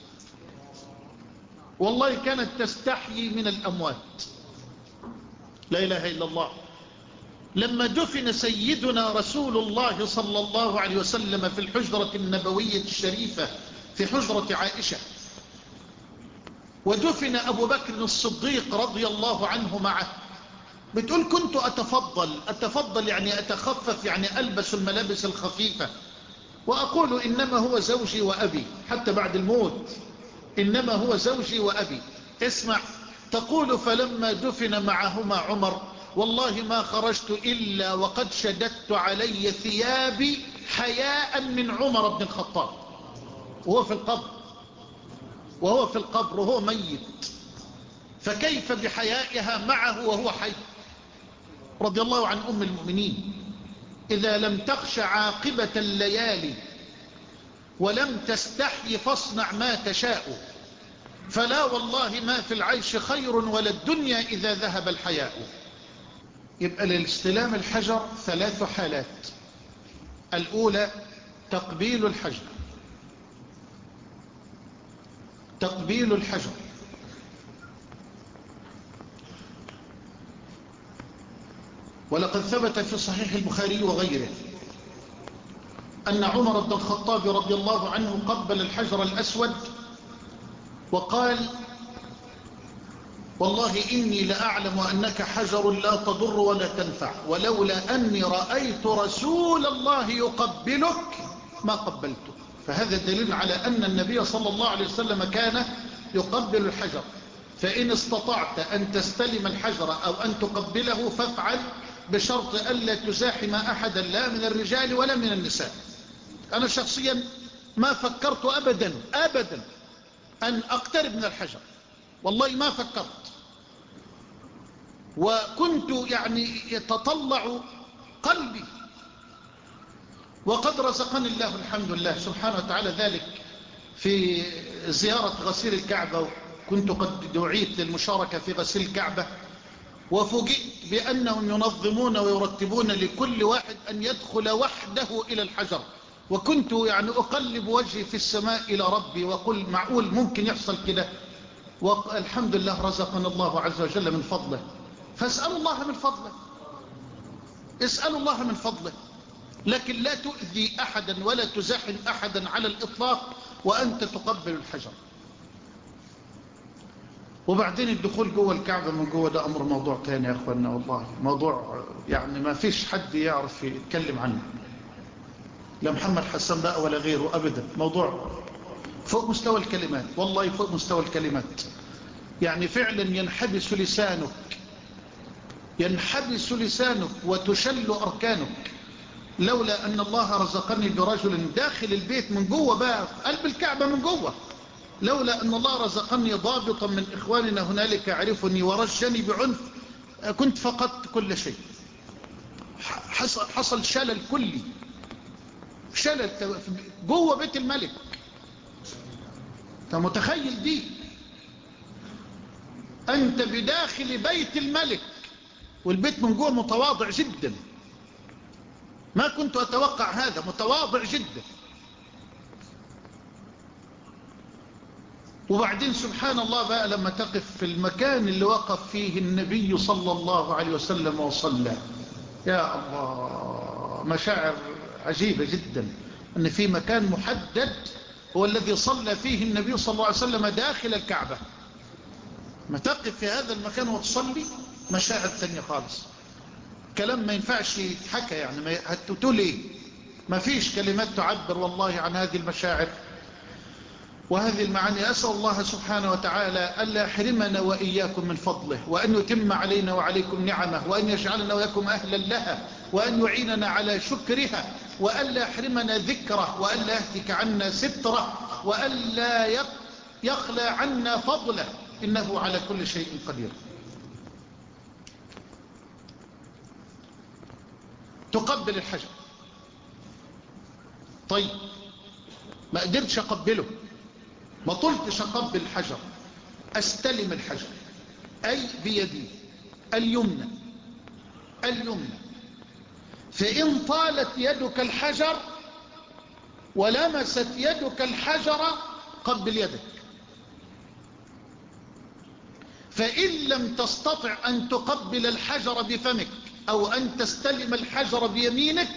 B: والله كانت تستحيي من الأموات. لا إله إلا الله. لما دفن سيدنا رسول الله صلى الله عليه وسلم في الحجرة النبوية الشريفة في حجرة عائشة، ودفن أبو بكر الصديق رضي الله عنه معه، بتقول كنت أتفضل أتفضل يعني أتخفف، يعني ألبس الملابس الخفيفة، وأقول إنما هو زوجي وأبي، حتى بعد الموت إنما هو زوجي وأبي. اسمع، تقول فلما دفن معهما عمر والله ما خرجت إلا وقد شددت علي ثيابي حياء من عمر بن الخطاب وهو في القبر، وهو في القبر وهو ميت، فكيف بحيائها معه وهو حي؟ رضي الله عن أم المؤمنين. إذا لم تخش عاقبة الليالي ولم تستحي فاصنع ما تشاء، فلا والله ما في العيش خير ولا الدنيا إذا ذهب الحياء. يبقى للاستلام الحجر ثلاث حالات. الأولى تقبيل الحجر، تقبيل الحجر. ولقد ثبت في صحيح البخاري وغيره أن عمر بن الخطاب رضي الله عنه قبل الحجر الأسود وقال والله إني لأعلم أنك حجر لا تضر ولا تنفع، ولولا أني رأيت رسول الله يقبلك ما قبلته. فهذا دليل على أن النبي صلى الله عليه وسلم كان يقبل الحجر. فإن استطعت أن تستلم الحجر أو أن تقبله فافعل، بشرط ألا تزاحم أحدا لا من الرجال ولا من النساء. أنا شخصيا ما فكرت أبدا أبدا أن أقترب من الحجر، والله ما فكرت، وكنت يعني يتطلع قلبي، وقد رزقني الله الحمد لله سبحانه وتعالى ذلك في زيارة غسيل الكعبة. كنت قد دعيت للمشاركة في غسيل الكعبة، وفوجئت بأنهم ينظمون ويرتبون لكل واحد أن يدخل وحده إلى الحجر. وكنت يعني أقلب وجهي في السماء إلى ربي وقل معقول ممكن يحصل كده؟ والحمد لله رزقنا الله عز وجل من فضله فاسألوا الله من فضله، اسألوا الله من فضله، لكن لا تؤذي أحدا ولا تزاحم أحدا على الإطلاق وأنت تقبل الحجر. وبعدين الدخول جوه الكعبة من جوه ده أمر موضوع تاني يا أخوانا، والله موضوع يعني ما فيش حد يعرف يتكلم عنه، لا محمد حسن بقى ولا غيره أبدا. موضوع فوق مستوى الكلمات، والله فوق مستوى الكلمات. يعني فعلا ينحبس لسانك، ينحبس لسانك وتشل أركانك، لولا أن الله رزقني برجل داخل البيت من جوه بقى في قلب الكعبة من جوه، لولا أن الله رزقني ضابطا من إخواننا هنالك عرفني ورجني بعنف كنت فقدت كل شيء. حصل, حصل شلل كلي، شلل جوه بيت الملك. انت متخيل دي؟ أنت بداخل بيت الملك والبيت من جوه متواضع جدا، ما كنت أتوقع هذا، متواضع جدا. وبعدين سبحان الله بقى لما تقف في المكان اللي وقف فيه النبي صلى الله عليه وسلم وصلى، يا الله، مشاعر عجيبة جدا أن في مكان محدد هو الذي صلى فيه النبي صلى الله عليه وسلم داخل الكعبة. ما تقف في هذا المكان وتصلي مشاعر ثانية خالص، كلام ما ينفعش يتحكى، يعني ما هتقول ايه، ما فيش كلمات تعبر والله عن هذه المشاعر وهذه المعاني. أسأل الله سبحانه وتعالى ألا يحرمنا وإياكم من فضله، وأن يتم علينا وعليكم نعمه، وأن يجعلنا وإياكم أهلا لها، وأن يعيننا على شكرها، وألا يحرمنا ذكره، وألا يهتك عنا ستره، وألا يخلى عنا فضله، إنه على كل شيء قدير. تقبل الحجر. طيب ما قدرتش أقبله، ما طلتش أقبل الحجر، أستلم الحجر، أي بيدي اليمنى اليمنى فإن طالت يدك الحجر ولمست يدك الحجر قبل يدك، فإن لم تستطع أن تقبل الحجر بفمك أو أن تستلم الحجر بيمينك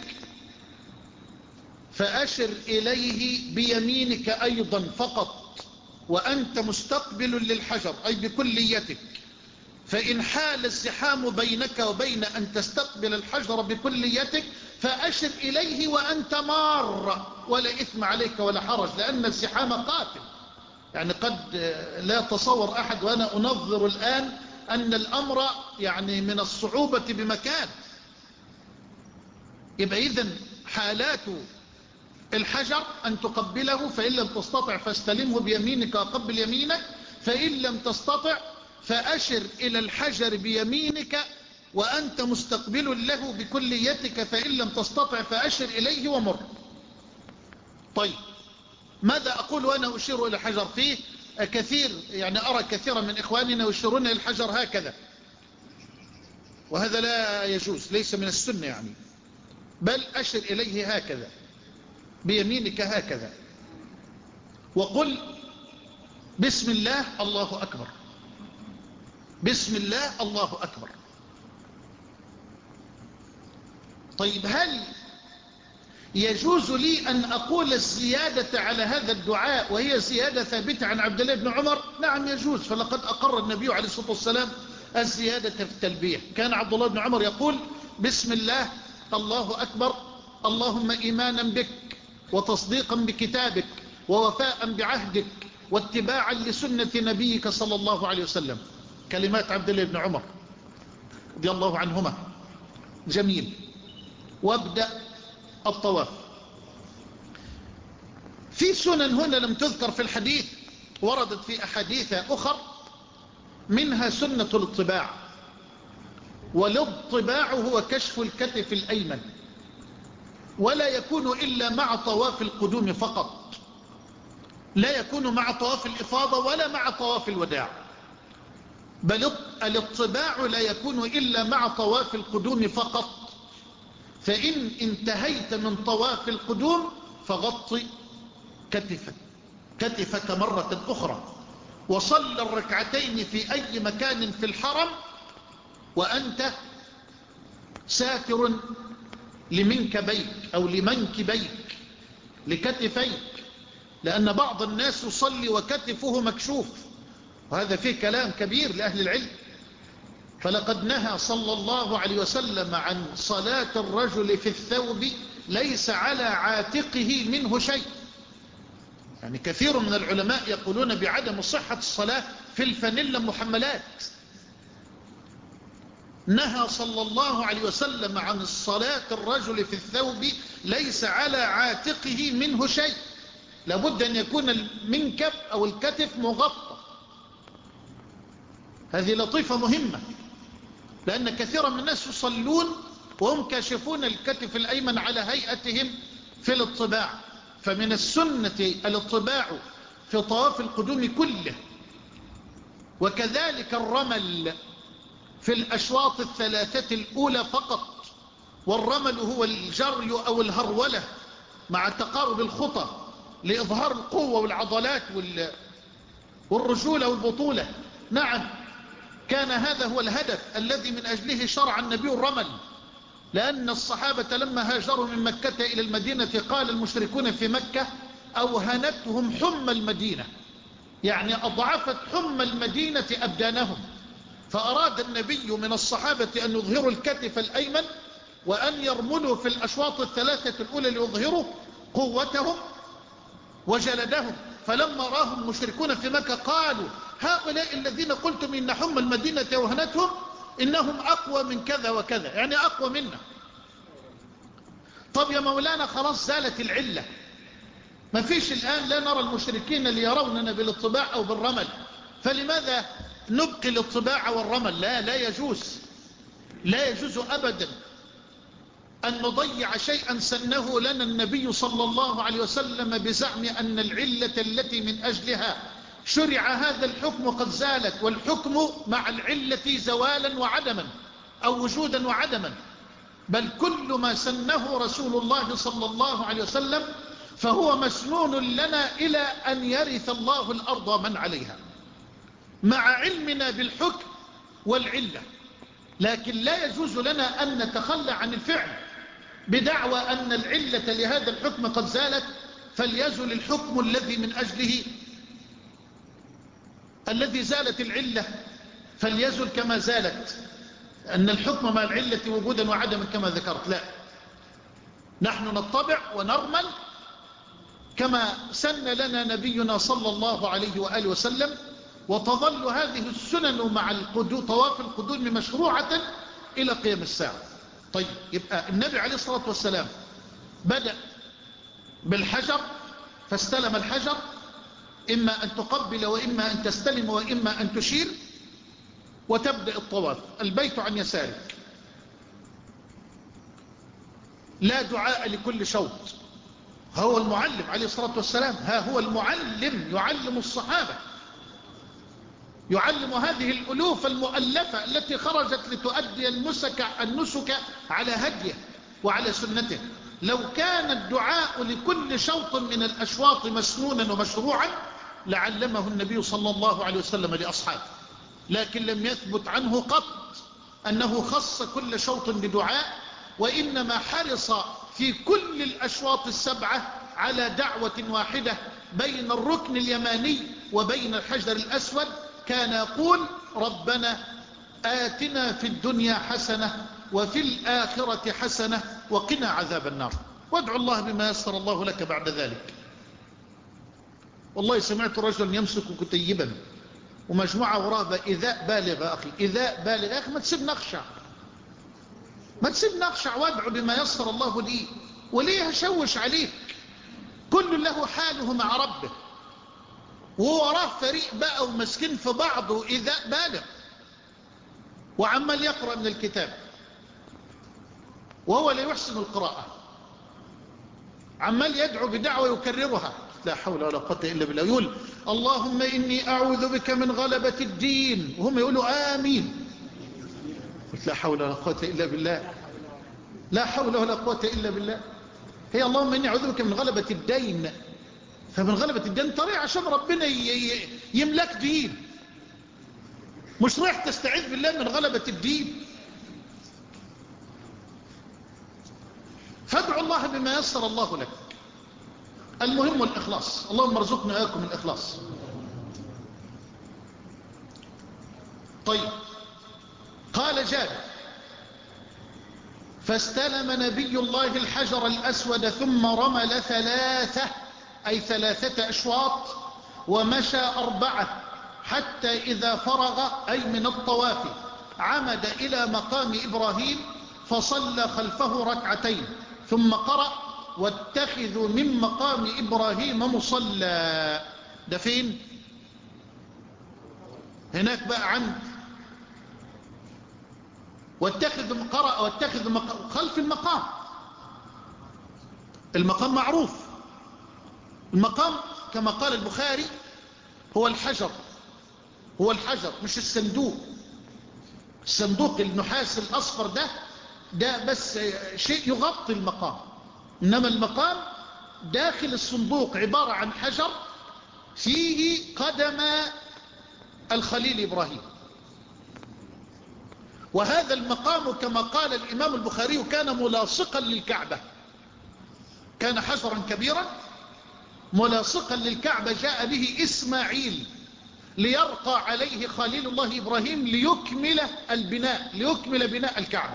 B: فأشر إليه بيمينك أيضا فقط وأنت مستقبل للحجر، أي بكليتك. فإن حال الزحام بينك وبين أن تستقبل الحجر بكليتك فأشر إليه وأنت مار، ولا إثم عليك ولا حرج، لأن الزحام قاتل. يعني قد لا تصور أحد وأنا أنظر الآن أن الأمر يعني من الصعوبة بمكان. يبقى إذن حالات الحجر أن تقبله، فإن لم تستطع فاستلمه بيمينك وقبل يمينك، فإن لم تستطع فأشر إلى الحجر بيمينك وأنت مستقبل له بكليتك، فإن لم تستطع فأشر إليه ومر. طيب ماذا أقول وأنا أشير إلى الحجر؟ فيه كثير، يعني أرى كثيرا من إخواننا يشيرون إلى الحجر هكذا، وهذا لا يجوز، ليس من السنة يعني، بل أشر إليه هكذا بيمينك هكذا وقل بسم الله الله أكبر، بسم الله الله أكبر. طيب هل يجوز لي أن أقول الزيادة على هذا الدعاء وهي زيادة ثابتة عن عبد الله بن عمر؟ نعم يجوز، فلقد أقر النبي عليه الصلاة والسلام الزيادة في التلبية. كان عبد الله بن عمر يقول بسم الله الله أكبر، اللهم إيمانا بك وتصديقا بكتابك ووفاء بعهدك واتباعا لسنة نبيك صلى الله عليه وسلم. كلمات عبد الله بن عمر رضي الله عنهما. جميل. وابدأ الطواف. في سنن هنا لم تذكر في الحديث، وردت في أحاديث أخر، منها سنة الاطباع، والاطباع هو كشف الكتف الأيمن، ولا يكون إلا مع طواف القدوم فقط، لا يكون مع طواف الإفاضة ولا مع طواف الوداع، بل الاطباع لا يكون إلا مع طواف القدوم فقط. فإن انتهيت من طواف القدوم فغطي كتفك كتفك مرة أخرى، وصل الركعتين في أي مكان في الحرم وأنت ساتر لمنكبيك أو لمنكبيك لكتفيك، لأن بعض الناس يصلي وكتفه مكشوف، وهذا فيه كلام كبير لأهل العلم. فلقد نهى صلى الله عليه وسلم عن صلاة الرجل في الثوب ليس على عاتقه منه شيء. يعني كثير من العلماء يقولون بعدم صحة الصلاة في الفانيلا محملات. نهى صلى الله عليه وسلم عن الصلاة الرجل في الثوب ليس على عاتقه منه شيء، لابد أن يكون المنكب أو الكتف مغطى. هذه لطيفة مهمة، لأن كثيرا من الناس يصلون وهم كاشفون الكتف الأيمن على هيئتهم في الاطباع. فمن السنة الاطباع في طواف القدوم كله، وكذلك الرمل في الأشواط الثلاثة الأولى فقط. والرمل هو الجري أو الهرولة مع تقارب الخطى لإظهار القوة والعضلات والرجولة والبطولة. نعم، كان هذا هو الهدف الذي من أجله شرع النبي الرمل، لأن الصحابة لما هاجروا من مكة إلى المدينة قال المشركون في مكة أوهنتهم حمى المدينة، يعني أضعفت حمى المدينة أبدانهم. فأراد النبي من الصحابة أن يظهروا الكتف الأيمن وأن يرملوا في الأشواط الثلاثة الأولى ليظهروا قوتهم وجلدهم. فلما راهم المشركون في مكة قالوا هؤلاء الذين قلتم إن حمى المدينة أوهنتهم إنهم أقوى من كذا وكذا، يعني أقوى منا. طب يا مولانا خلاص زالت العلة، ما فيش الآن لا نرى المشركين اللي يروننا بالاطباع أو بالرمل، فلماذا نبقي الاطباع والرمل؟ لا لا يجوز، لا يجوز أبدا أن نضيع شيئا سنه لنا النبي صلى الله عليه وسلم بزعم أن العلة التي من أجلها شرع هذا الحكم قد زالت، والحكم مع العلة زوالا وعدما أو وجودا وعدما. بل كل ما سنه رسول الله صلى الله عليه وسلم فهو مسنون لنا إلى أن يرث الله الأرض من عليها، مع علمنا بالحكم والعلة. لكن لا يجوز لنا أن نتخلى عن الفعل بدعوى أن العلة لهذا الحكم قد زالت، فليزل الحكم الذي من أجله الذي زالت العلة فليزل كما زالت، أن الحكم مع العلة وجودا وعدما كما ذكرت. لا، نحن نطبع ونرمل كما سن لنا نبينا صلى الله عليه وآله وسلم، وتظل هذه السنن مع القدو طواف القدوم مشروعة إلى قيام الساعة. طيب، يبقى النبي عليه الصلاة والسلام بدأ بالحجر فاستلم الحجر، إما أن تقبل وإما أن تستلم وإما أن تشير، وتبدأ الطواف. البيت عن يسارك، لا دعاء لكل شوط. هو المعلم عليه الصلاة والسلام، ها هو المعلم يعلم الصحابة، يعلم هذه الألوف المؤلفة التي خرجت لتؤدي النسك, النسك على هديه وعلى سنته. لو كان الدعاء لكل شوط من الأشواط مسنونا ومشروعا لعلمه النبي صلى الله عليه وسلم لأصحابه، لكن لم يثبت عنه قط أنه خص كل شوط بدعاء، وإنما حرص في كل الأشواط السبعة على دعوة واحدة بين الركن اليماني وبين الحجر الأسود. كان يقول ربنا آتنا في الدنيا حسنة وفي الآخرة حسنة وقنا عذاب النار، وادعو الله بما يسر الله لك بعد ذلك. والله سمعت رجلا يمسك كتيبا ومجموعة وراه إذاء بالغ. أخي إذاء بالغ يا أخي، ما تسيبنا أخشع، ما تسيبنا أخشع وادعو بما يسر الله لي، وليه هشوش عليك؟ كل له حاله مع ربه، ووراه فريق بقى ومسكين في بعضه إذاء بالغ، وعمال يقرأ من الكتاب وهو لا يحسن القراءة، عمال يدعو بدعوة يكررها، لا حول ولا قوة إلا بالله. يقول اللهم إني أعوذ بك من غلبة الدين، وهم يقولوا آمين. قلت لا حول ولا قوة إلا بالله، لا حول ولا قوة إلا بالله. هي اللهم إني أعوذ بك من غلبة الدين، فمن غلبة الدين طريق عشان ربنا يملك دين. مش رايح تستعيذ بالله من غلبة الدين. فادعوا الله بما يسر الله لك. المهم الإخلاص. اللهم ارزقنا إياكم الإخلاص. طيب، قال جابر: فاستلم نبي الله الحجر الأسود ثم رمل ثلاثة، أي ثلاثة أشواط، ومشى أربعة، حتى إذا فرغ أي من الطواف عمد إلى مقام إبراهيم فصلى خلفه ركعتين، ثم قرأ: واتخذوا من مقام إبراهيم مصلى. ده فين؟ هناك بقى عند واتخذ قرأ واتخذ مقام خلف المقام. المقام معروف. المقام كما قال البخاري هو الحجر، هو الحجر مش الصندوق. الصندوق النحاس الأصفر ده ده بس شيء يغطي المقام، إنما المقام داخل الصندوق عبارة عن حجر فيه قدم الخليل إبراهيم. وهذا المقام كما قال الإمام البخاري كان ملاصقا للكعبة، كان حجرا كبيرا ملاصقا للكعبة، جاء به إسماعيل ليرقى عليه خليل الله إبراهيم ليكمل البناء، ليكمل بناء الكعبة.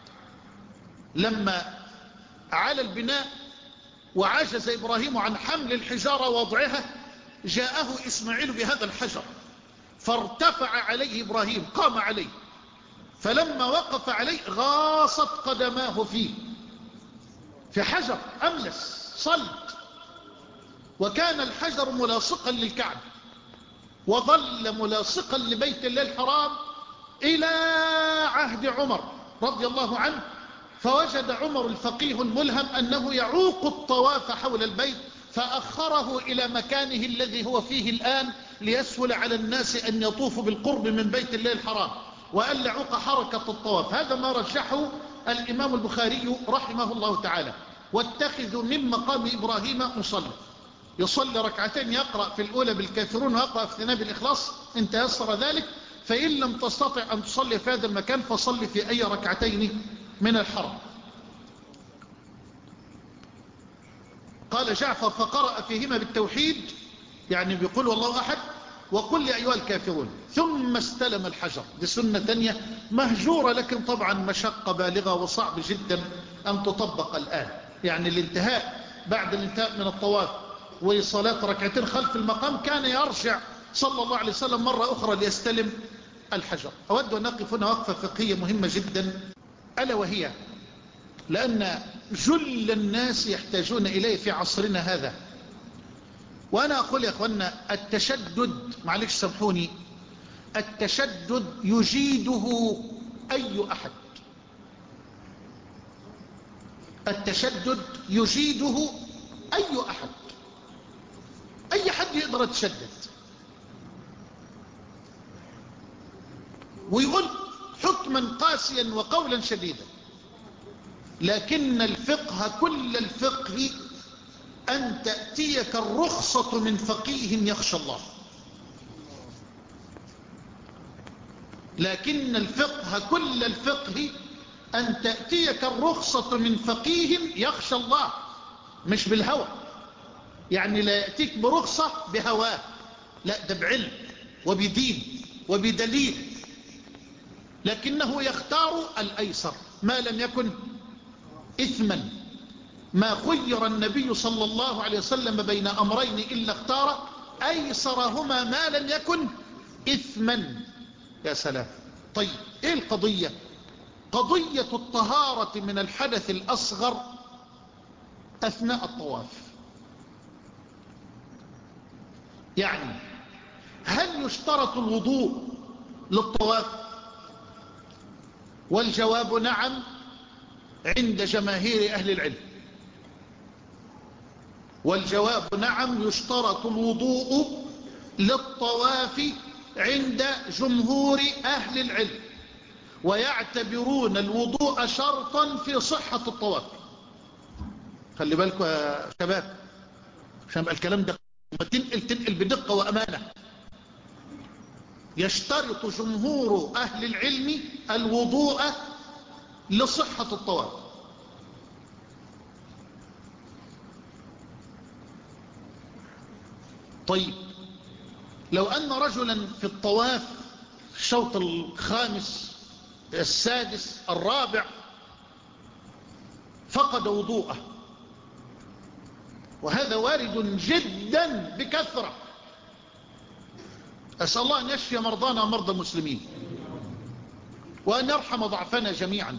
B: لما على البناء وعجز إبراهيم عن حمل الحجارة ووضعها، جاءه إسماعيل بهذا الحجر فارتفع عليه إبراهيم، قام عليه، فلما وقف عليه غاصت قدماه فيه، في حجر أملس صلت، وكان الحجر ملاصقا للكعبة، وظل ملاصقا لبيت الله الحرام إلى عهد عمر رضي الله عنه. فوجد عمر الفقيه الملهم أنه يعوق الطواف حول البيت، فأخره إلى مكانه الذي هو فيه الآن ليسهل على الناس أن يطوفوا بالقرب من بيت الله الحرام، وأن يعوق حركة الطواف. هذا ما رجحه الإمام البخاري رحمه الله تعالى. واتخذوا من مقام إبراهيم مصلى، يصلي ركعتين، يقرأ في الأولى بالكافرون ويقرأ في الثانية بالإخلاص إن تيسر ذلك. فإن لم تستطع أن تصلي في هذا المكان فصلي في أي ركعتين من الحرم. قال جعفر: فقرأ فيهما بالتوحيد، يعني بيقول والله أحد وقل يا أيها الكافرون، ثم استلم الحجر. دي سنة تانية مهجورة، لكن طبعا مشقة بالغة وصعب جدا أن تطبق الآن. يعني الانتهاء بعد الانتهاء من الطواف وصلاة ركعتين خلف المقام كان يرجع صلى الله عليه وسلم مرة أخرى ليستلم الحجر. أود أن نقف هنا وقفة فقهية مهمة جدا، ألا وهي لأن جل الناس يحتاجون إليه في عصرنا هذا. وأنا أقول يا أخوانا التشدد، معلش سامحوني، التشدد يجيده أي أحد، التشدد يجيده أي أحد، أي حد يقدر يتشدد ويقول حكما قاسيا وقولا شديدا. لكن الفقه كل الفقه أن تأتيك الرخصة من فقيه يخشى الله. لكن الفقه كل الفقه أن تأتيك الرخصة من فقيه يخشى الله، مش بالهوى. يعني لا يأتيك برخصة بهواه، لا، ده بعلم وبدين وبدليل، لكنه يختار الأيسر ما لم يكن إثما. ما خير النبي صلى الله عليه وسلم بين أمرين إلا اختار أيسرهما ما لم يكن إثما. يا سلام. طيب، إيه القضية؟ قضية الطهارة من الحدث الأصغر أثناء الطواف. يعني هل يشترط الوضوء للطواف؟ والجواب نعم عند جماهير أهل العلم. والجواب نعم يشترط الوضوء للطواف عند جمهور أهل العلم، ويعتبرون الوضوء شرطا في صحة الطواف. خلي بالكم يا شباب عشان يبقى الكلام ده تنقل تنقل بدقة وأمانة. يشترط جمهور أهل العلم الوضوء لصحة الطواف. طيب لو أن رجلا في الطواف الشوط الخامس السادس الرابع فقد وضوءه، وهذا وارد جدا بكثرة، أسأل الله أن يشفي مرضانا ومرضى المسلمين وأن يرحم ضعفنا جميعا.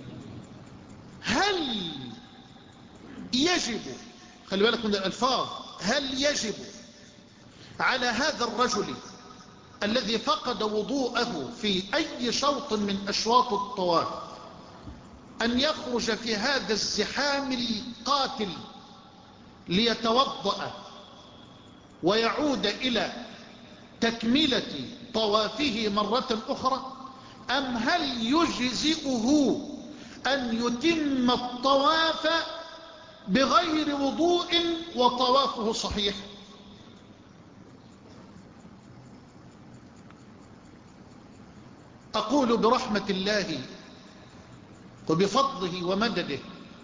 B: هل يجب، خلي بالك من الألفاظ، هل يجب على هذا الرجل الذي فقد وضوءه في أي شوط من أشواط الطواف أن يخرج في هذا الزحام القاتل ليتوضأ ويعود إلى تكملة طوافه مرة أخرى، أم هل يجزئه أن يتم الطواف بغير وضوء وطوافه صحيح؟ أقول برحمة الله وبفضله ومدده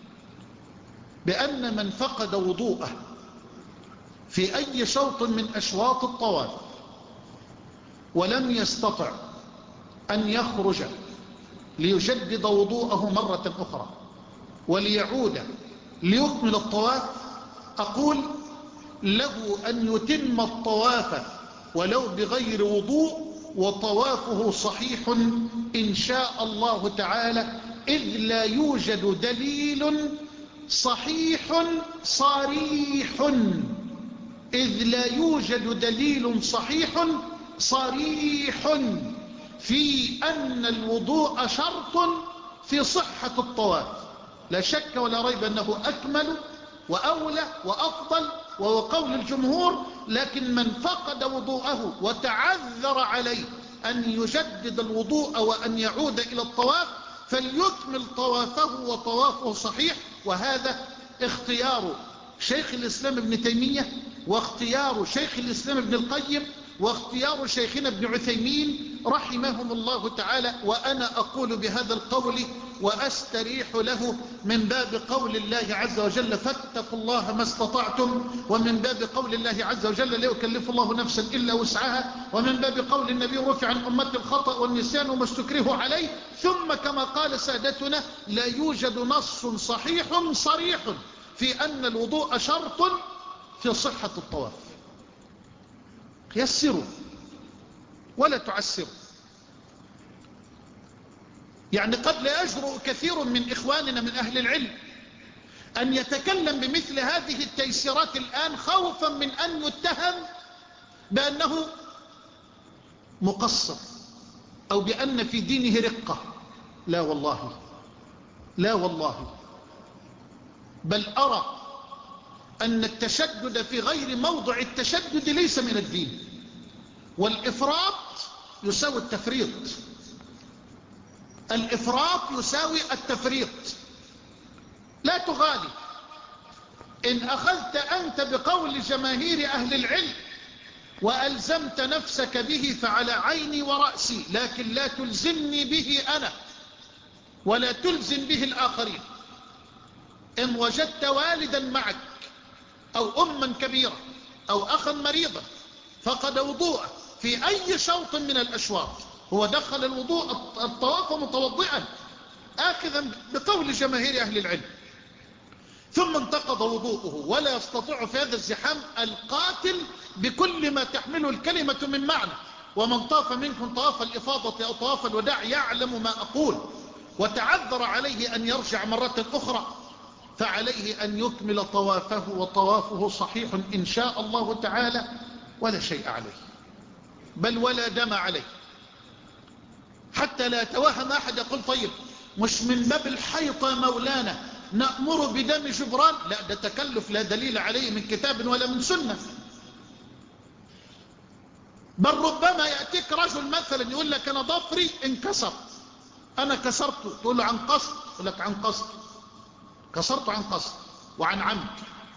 B: بأن من فقد وضوءه في أي شوط من أشواط الطواف ولم يستطع أن يخرج ليجدد وضوءه مرة أخرى وليعود ليكمل الطواف، أقول له أن يتم الطواف ولو بغير وضوء وطوافه صحيح إن شاء الله تعالى، إذ لا يوجد دليل صحيح صريح إذ لا يوجد دليل صحيح صريح في أن الوضوء شرط في صحة الطواف. لا شك ولا ريب أنه أكمل وأولى وأفضل وهو قول الجمهور، لكن من فقد وضوءه وتعذر عليه أن يجدد الوضوء وأن يعود إلى الطواف فليكمل طوافه وطوافه صحيح. وهذا اختيار شيخ الإسلام ابن تيمية واختيار شيخ الإسلام ابن القيم واختيار شيخنا ابن عثيمين رحمهم الله تعالى، وأنا أقول بهذا القول وأستريح له من باب قول الله عز وجل فاتقوا الله ما استطعتم، ومن باب قول الله عز وجل لا يكلف الله نفسا إلا وسعها، ومن باب قول النبي رفع عن أمة الخطأ والنسيان وما استكرهوا عليه. ثم كما قال سادتنا لا يوجد نص صحيح صريح في أن الوضوء شرط في صحة الطواف. يسروا ولا تعسروا. يعني قد لا يجرؤ كثير من إخواننا من أهل العلم أن يتكلم بمثل هذه التيسيرات الآن خوفا من أن يتهم بأنه مقصر أو بأن في دينه رقة. لا والله، لا والله، بل أرى أن التشدد في غير موضع التشدد ليس من الدين، والإفراط يساوي التفريط. الإفراط يساوي التفريط. لا تغالي. إن أخذت أنت بقول جماهير أهل العلم وألزمت نفسك به فعلى عيني ورأسي، لكن لا تلزمني به أنا ولا تلزم به الآخرين. إن وجدت والدا معك أو أما كبيرة أو أخا مريضا فقد وضوء في أي شوط من الأشواط، هو دخل الوضوء الطواف متوضئا آخذا بقول جماهير أهل العلم، ثم انتقض وضوءه ولا يستطيع في هذا الزحام القاتل بكل ما تحمله الكلمة من معنى. ومن طاف منكم طواف الإفاضة أو طواف الوداع يعلم ما أقول، وتعذر عليه أن يرجع مرة أخرى فعليه أن يكمل طوافه وطوافه صحيح إن شاء الله تعالى ولا شيء عليه، بل ولا دم عليه. حتى لا يتوهم أحد يقول طيب مش من باب الحيطة مولانا نأمر بدم جبران، لا، ده تكلف لا دليل عليه من كتاب ولا من سنة. بل ربما يأتيك رجل مثلا يقول لك أنا ضفري انكسر، أنا كسرته، تقول له عن قصد، يقول لك عن قصد، كسرته عن قصد وعن عمد،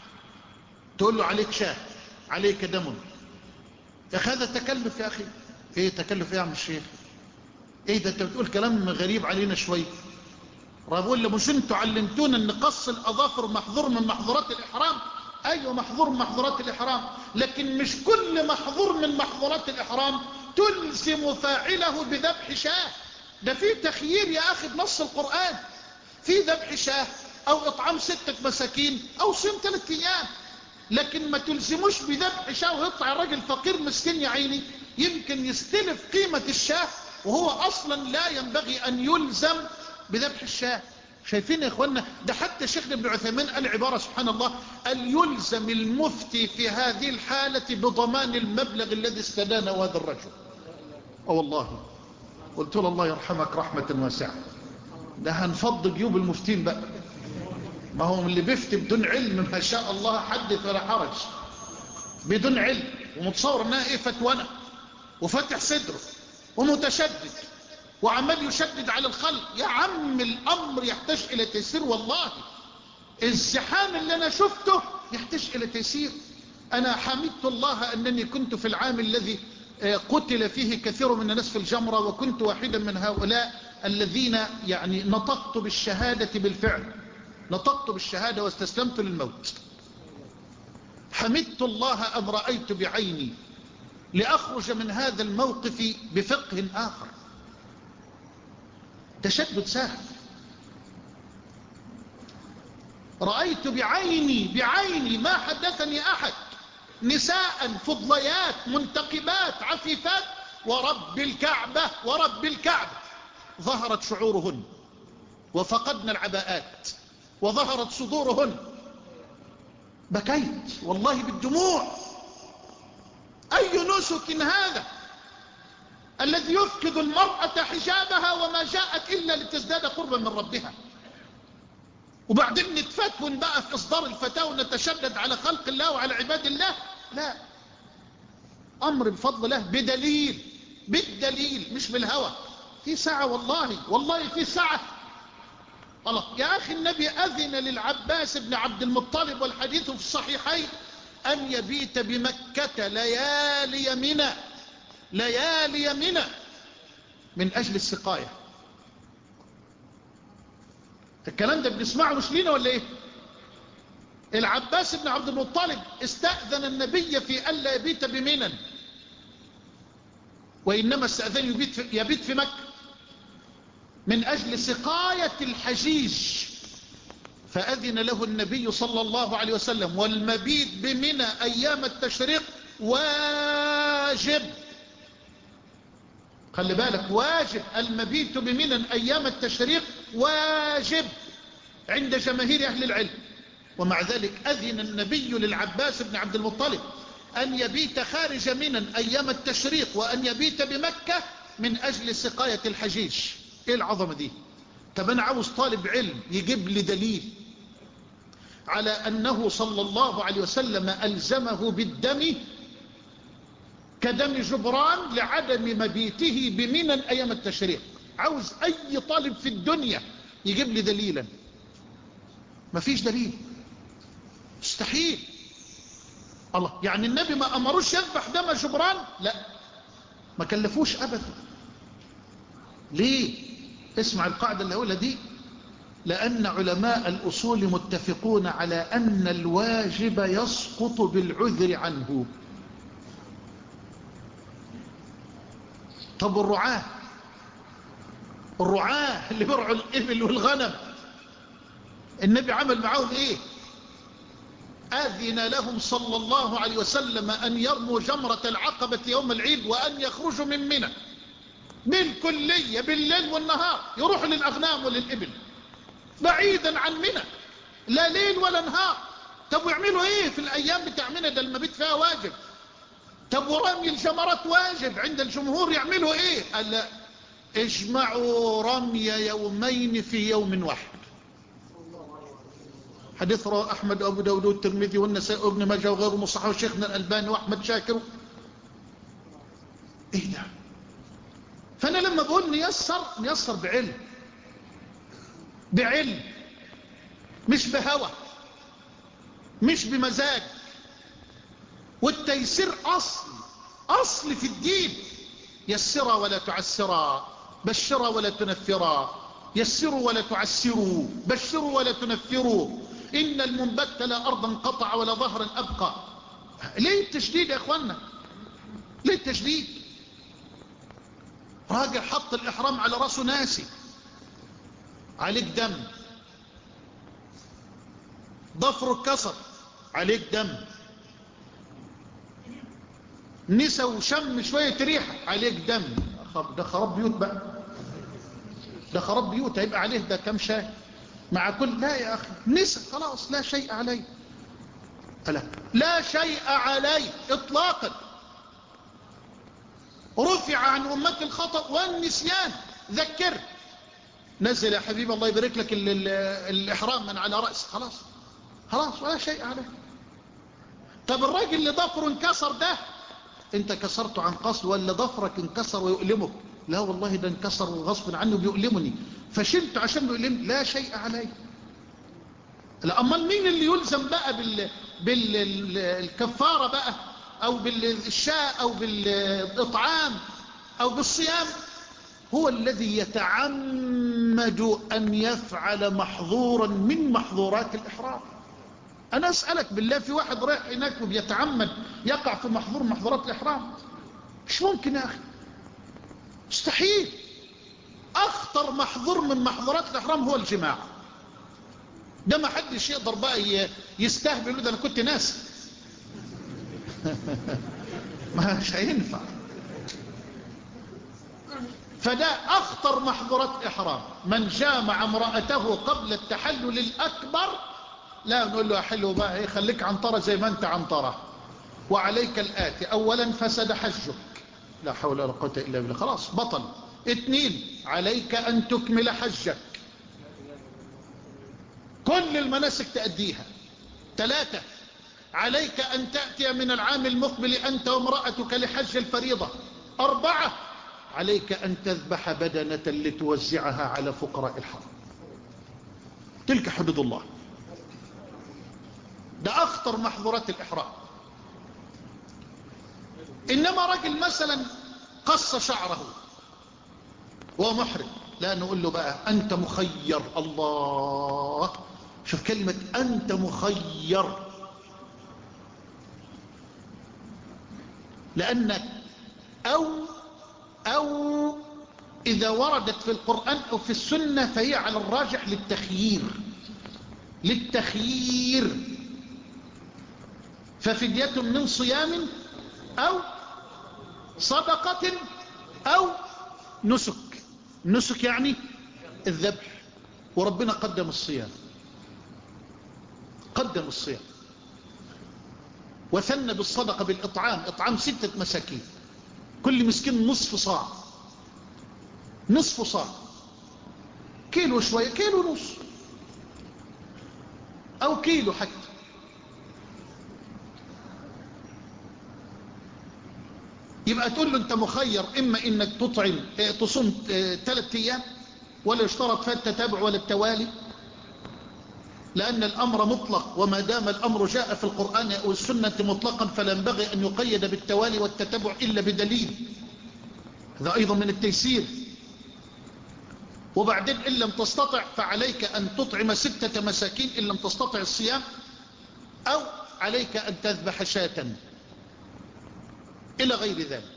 B: تقول له عليك شاه، عليك دم. يا أخي هذا تكلف يا أخي، ايه تكلف ايه يا عم الشيخ؟ ايه ده انت بتقول كلام غريب علينا شويه. بقول له مش انتوا علمتونا ان قص الاظافر محظور من محظورات الاحرام؟ ايوه محظور من محظورات الاحرام، لكن مش كل محظور من محظورات الاحرام تلزم فاعله بذبح شاه. ده في تخيير يا اخي بنص القرآن، في ذبح شاه او اطعام ستة مساكين او صيام ثلاث ايام، لكن ما تلزموش بذبح شاه ويطلع الراجل فقير مسكين يا عيني يمكن يستلف قيمة الشاه وهو اصلا لا ينبغي ان يلزم بذبح الشاه. شايفين يا اخوانا؟ ده حتى الشيخ ابن عثيمين قال عبارة سبحان الله، قال يلزم المفتي في هذه الحالة بضمان المبلغ الذي استدانه هذا الرجل. اه والله قلت له الله يرحمك رحمة واسعة، ده هنفض جيوب المفتين بقى. ما هو اللي بيفتي بدون علم ما شاء الله حدث ولا حرج، بدون علم ومتصور انها ايه فتوانة وفتح صدره ومتشدد وعمال يشدد على الخلق. يا عم الامر يحتاج الى تيسير، والله الزحام اللي انا شفته يحتاج الى تيسير. انا حمدت الله انني كنت في العام الذي قتل فيه كثير من الناس في الجمرة، وكنت واحدا من هؤلاء الذين يعني نطقت بالشهادة بالفعل، نطقت بالشهادة واستسلمت للموت. حمدت الله أن رأيت بعيني لأخرج من هذا الموقف بفقه آخر. تشدد سهل، رأيت بعيني بعيني ما حدثني أحد نساء فضليات منتقبات عفيفات ورب الكعبة ورب الكعبة ظهرت شعورهن وفقدن العباءات وظهرت صدورهن. بكيت والله بالدموع. أي نسك هذا الذي يفقد المرأة حجابها وما جاءت إلا لتزداد قربا من ربها؟ وبعدين نتفتون بقى في إصدار الفتاوى ونتشدد على خلق الله وعلى عباد الله؟ لا، أمر بفضل الله بدليل، بالدليل مش بالهوى. في ساعة والله والله في ساعة. الله يا أخي النبي أذن للعباس بن عبد المطلب والحديث في الصحيحين أن يبيت بمكة ليالي منى، ليالي منى من أجل السقاية. الكلام ده بنسمعه مش لينا ولا إيه؟ العباس بن عبد المطلب استأذن النبي في ألا يبيت بمنى، وإنما استأذن يبيت في, يبيت في مكة من أجل سقاية الحجيج، فأذن له النبي صلى الله عليه وسلم. والمبيت بمنى أيام التشريق واجب، خلي بالك واجب، المبيت بمنى أيام التشريق واجب عند جماهير أهل العلم. ومع ذلك أذن النبي للعباس بن عبد المطلب أن يبيت خارج منى أيام التشريق وأن يبيت بمكة من أجل سقاية الحجيج. إيه العظمة دي؟ طب أنا عاوز طالب علم يجيب لي دليل على أنه صلى الله عليه وسلم ألزمه بالدم كدم جبران لعدم مبيته بمنى أيام التشريق. عاوز أي طالب في الدنيا يجيب لي دليلا. مفيش دليل، مستحيل. الله يعني النبي ما أمروش يذبح دم جبران؟ لا، ما كلفوش أبدا. ليه؟ اسمع القاعدة اللي هقولها دي، لأن علماء الأصول متفقون على أن الواجب يسقط بالعذر عنه. طب الرعاة، الرعاة اللي برعوا الإبل والغنم النبي عمل معاهم إيه؟ أذن لهم صلى الله عليه وسلم أن يرموا جمرة العقبة يوم العيد وأن يخرجوا من منى بالكلية بالليل والنهار، يروحوا للأغنام وللإبل بعيدا عن منى، لا ليل ولا نهار. طب ويعملوا ايه في الايام بتاع منى؟ ده المبيت فيها واجب. طب ورمي الجمرات واجب عند الجمهور، يعملوا ايه؟ قال لا، اجمعوا رمي يومين في يوم واحد. حديث رواه احمد وابو داود والترمذي والنسائي وابن ماجه وغيره مصححه شيخنا الالباني واحمد شاكر. ايه ده؟ فانا لما بقول نيسر نيسر بعلم، بعلم مش بهوى مش بمزاج. والتيسير اصل اصل في الدين. يسرا ولا تعسرا، بشرا ولا تنفرا، يسروا ولا تعسروا، بشروا ولا تنفروا، إن المنبت لا أرضا قطع ولا ظهرا أبقى. ليه التشديد يا أخوانا؟ ليه التشديد؟ راجل حط الإحرام على رأسه ناسي، عليك دم. ضفره اتكسر، عليك دم. نسى وشم شوية ريحة، عليك دم. ده خراب بيوت بقى، ده خراب بيوت، هيبقى عليه ده كم شاي مع كل. لا يا أخي، نسى خلاص، لا شيء عليه. لا, لا شيء عليه إطلاقا. رفع عن أمة الخطأ والنسيان، ذكر. نزل يا حبيب الله يبارك لك ال ال الإحرام من على رأس، خلاص خلاص ولا شيء عليه. طب الراجل اللي ضفره انكسر ده، انت كسرته عن قصد ولا ضفرك انكسر ويؤلمك؟ لا والله ده انكسر غصب عنه بيؤلمني فشلته عشان بيؤلمني، لا شيء عليه. لا، امال مين اللي يلزم بقى بال بالكفاره بقى، او بالشاء، او بالاطعام، او بالصيام؟ هو الذي يتعمد ان يفعل محظورا من محظورات الاحرام. انا اسالك بالله، في واحد رايح هناك وبيتعمد يقع في محظور محظورات الاحرام؟ مش ممكن يا اخي، مستحيل. اخطر محظور من محظورات الاحرام هو الجماع. ده ما حدش يقدر بقى يستهبل، ده انا كنت ناسي. مش هينفع. فده اخطر محظورات احرام. من جامع امرأته قبل التحلل الاكبر، لا نقول له احله بقى ايه، خليك عنطرة زي ما انت عنطرة، وعليك الآتي: اولا فسد حجك، لا حول ولا قوة الا بالله، خلاص بطل. اثنين، عليك ان تكمل حجك، كل المناسك تأديها. ثلاثة، عليك ان تأتي من العام المقبل انت وامرأتك لحج الفريضة. أربعة، عليك ان تذبح بدنة لتوزعها على فقراء الحرم. تلك حدود الله. ده اخطر محظورات الاحرام. انما رجل مثلا قص شعره وهو محرم، لا نقول له بقى انت مخير. الله، شوف كلمة انت مخير، لانك او او اذا وردت في القرآن او في السنة فهي على الراجح للتخيير، للتخيير. ففدية من صيام او صدقة او نسك. نسك يعني الذبح، وربنا قدم الصيام، قدم الصيام وثنى بالصدقة بالإطعام، إطعام ستة مساكين، كل مسكين نصف صاع، نصف صاع، كيلو شوية، كيلو نص أو كيلو حتى. يبقى تقول له أنت مخير، إما إنك تطعم تصوم ثلاثة أيام، ولا يشترط فيها التتابع ولا التوالي، لأن الأمر مطلق، وما دام الأمر جاء في القرآن والسنة مطلقا فلا ينبغي أن يقيد بالتوالي والتتبع إلا بدليل. هذا أيضا من التيسير. وبعدين إن لم تستطع فعليك أن تطعم ستة مساكين إن لم تستطع الصيام، أو عليك أن تذبح شاة إلى غير ذلك.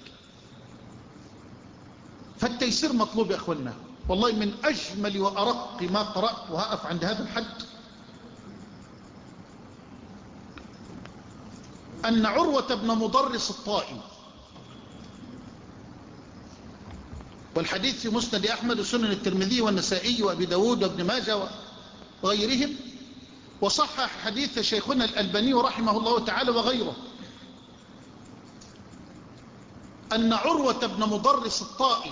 B: فالتيسير مطلوب يا أخوانا. والله من أجمل وأرق ما قرأت، وهقف عند هذا الحد، أن عروة بن مضرس الطائي، والحديث في مسند أحمد وسنن الترمذي والنسائي وأبي داود وابن ماجه وغيرهم، وصحح حديث شيخنا الألباني رحمه الله تعالى وغيره، أن عروة بن مضرس الطائي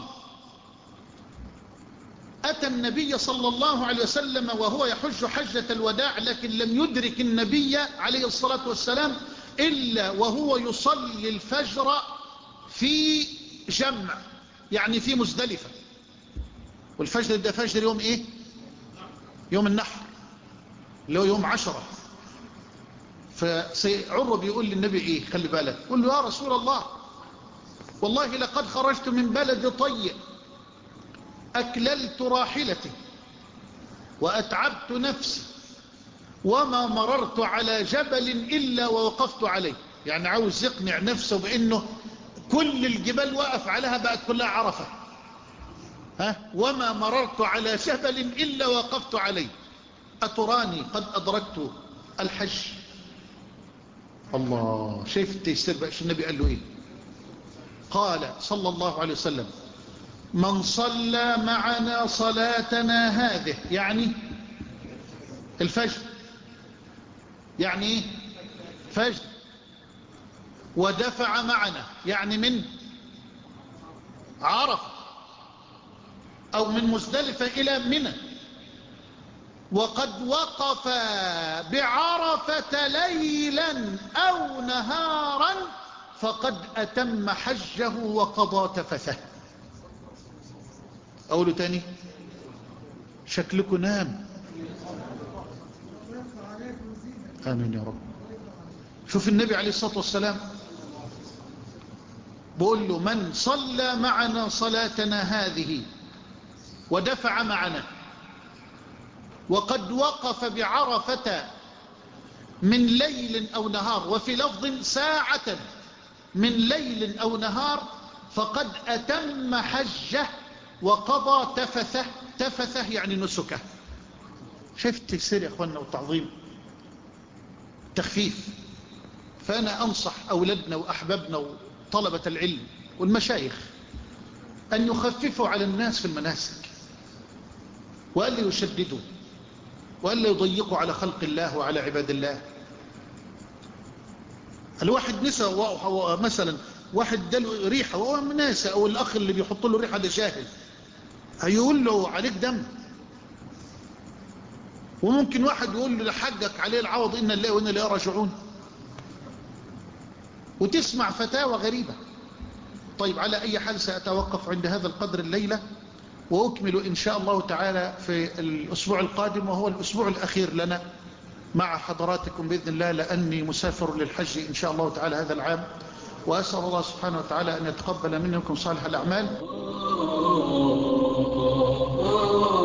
B: أتى النبي صلى الله عليه وسلم وهو يحج حجة الوداع، لكن لم يدرك النبي عليه الصلاة والسلام إلا وهو يصلي الفجر في جمع، يعني في مزدلفة. والفجر ده فجر يوم إيه؟ يوم النحر، اللي هو يوم عشرة. فعروة بيقول للنبي إيه؟ خلي بالك، قل له يا رسول الله، والله لقد خرجت من بلد طيء أكللت راحلتي وأتعبت نفسي وما مررت على جبل إلا ووقفت عليه. يعني عاوز يقنع نفسه بأنه كل الجبال وقف عليها بقت كلها عرفة. ها؟ وما مررت على جبل إلا وقفت عليه. أتراني قد أدركت الحج. الله، شايف التيسير بقى. النبي قال له إيه؟ قال صلى الله عليه وسلم: من صلى معنا صلاتنا هذه، يعني الفجر، يعني ايه فجر، ودفع معنا يعني من عرفة او من مزدلفة الى منى، وقد وقف بعرفة ليلا او نهارا فقد اتم حجه وقضى تفثه. اقوله تاني، شكلكم نام. آمين يا رب. شوف النبي عليه الصلاة والسلام بقول له: من صلى معنا صلاتنا هذه ودفع معنا وقد وقف بعرفة من ليل أو نهار، وفي لفظ ساعة من ليل أو نهار، فقد أتم حجه وقضى تفثه. تفثه يعني نسكه. شايف التيسير يا أخوانا والتعظيم، تخفيف. فأنا أنصح أولادنا وأحبابنا وطلبة العلم والمشايخ أن يخففوا على الناس في المناسك، وألا يشددوا، وألا يضيقوا على خلق الله وعلى عباد الله. الواحد نسى مثلا، واحد داله ريحة وهو ناسى، أو الأخ اللي بيحط له ريحة ده جاهل، هيقول له عليك دم. وممكن واحد يقول له لحقك عليه العوض، إن الله وإن الله راجعون، وتسمع فتاوى غريبة. طيب، على أي حال سأتوقف عند هذا القدر الليلة، وأكمل إن شاء الله تعالى في الأسبوع القادم، وهو الأسبوع الأخير لنا مع حضراتكم بإذن الله، لأني مسافر للحج إن شاء الله تعالى هذا العام. وأسأل الله سبحانه وتعالى أن يتقبل منكم صالح الأعمال.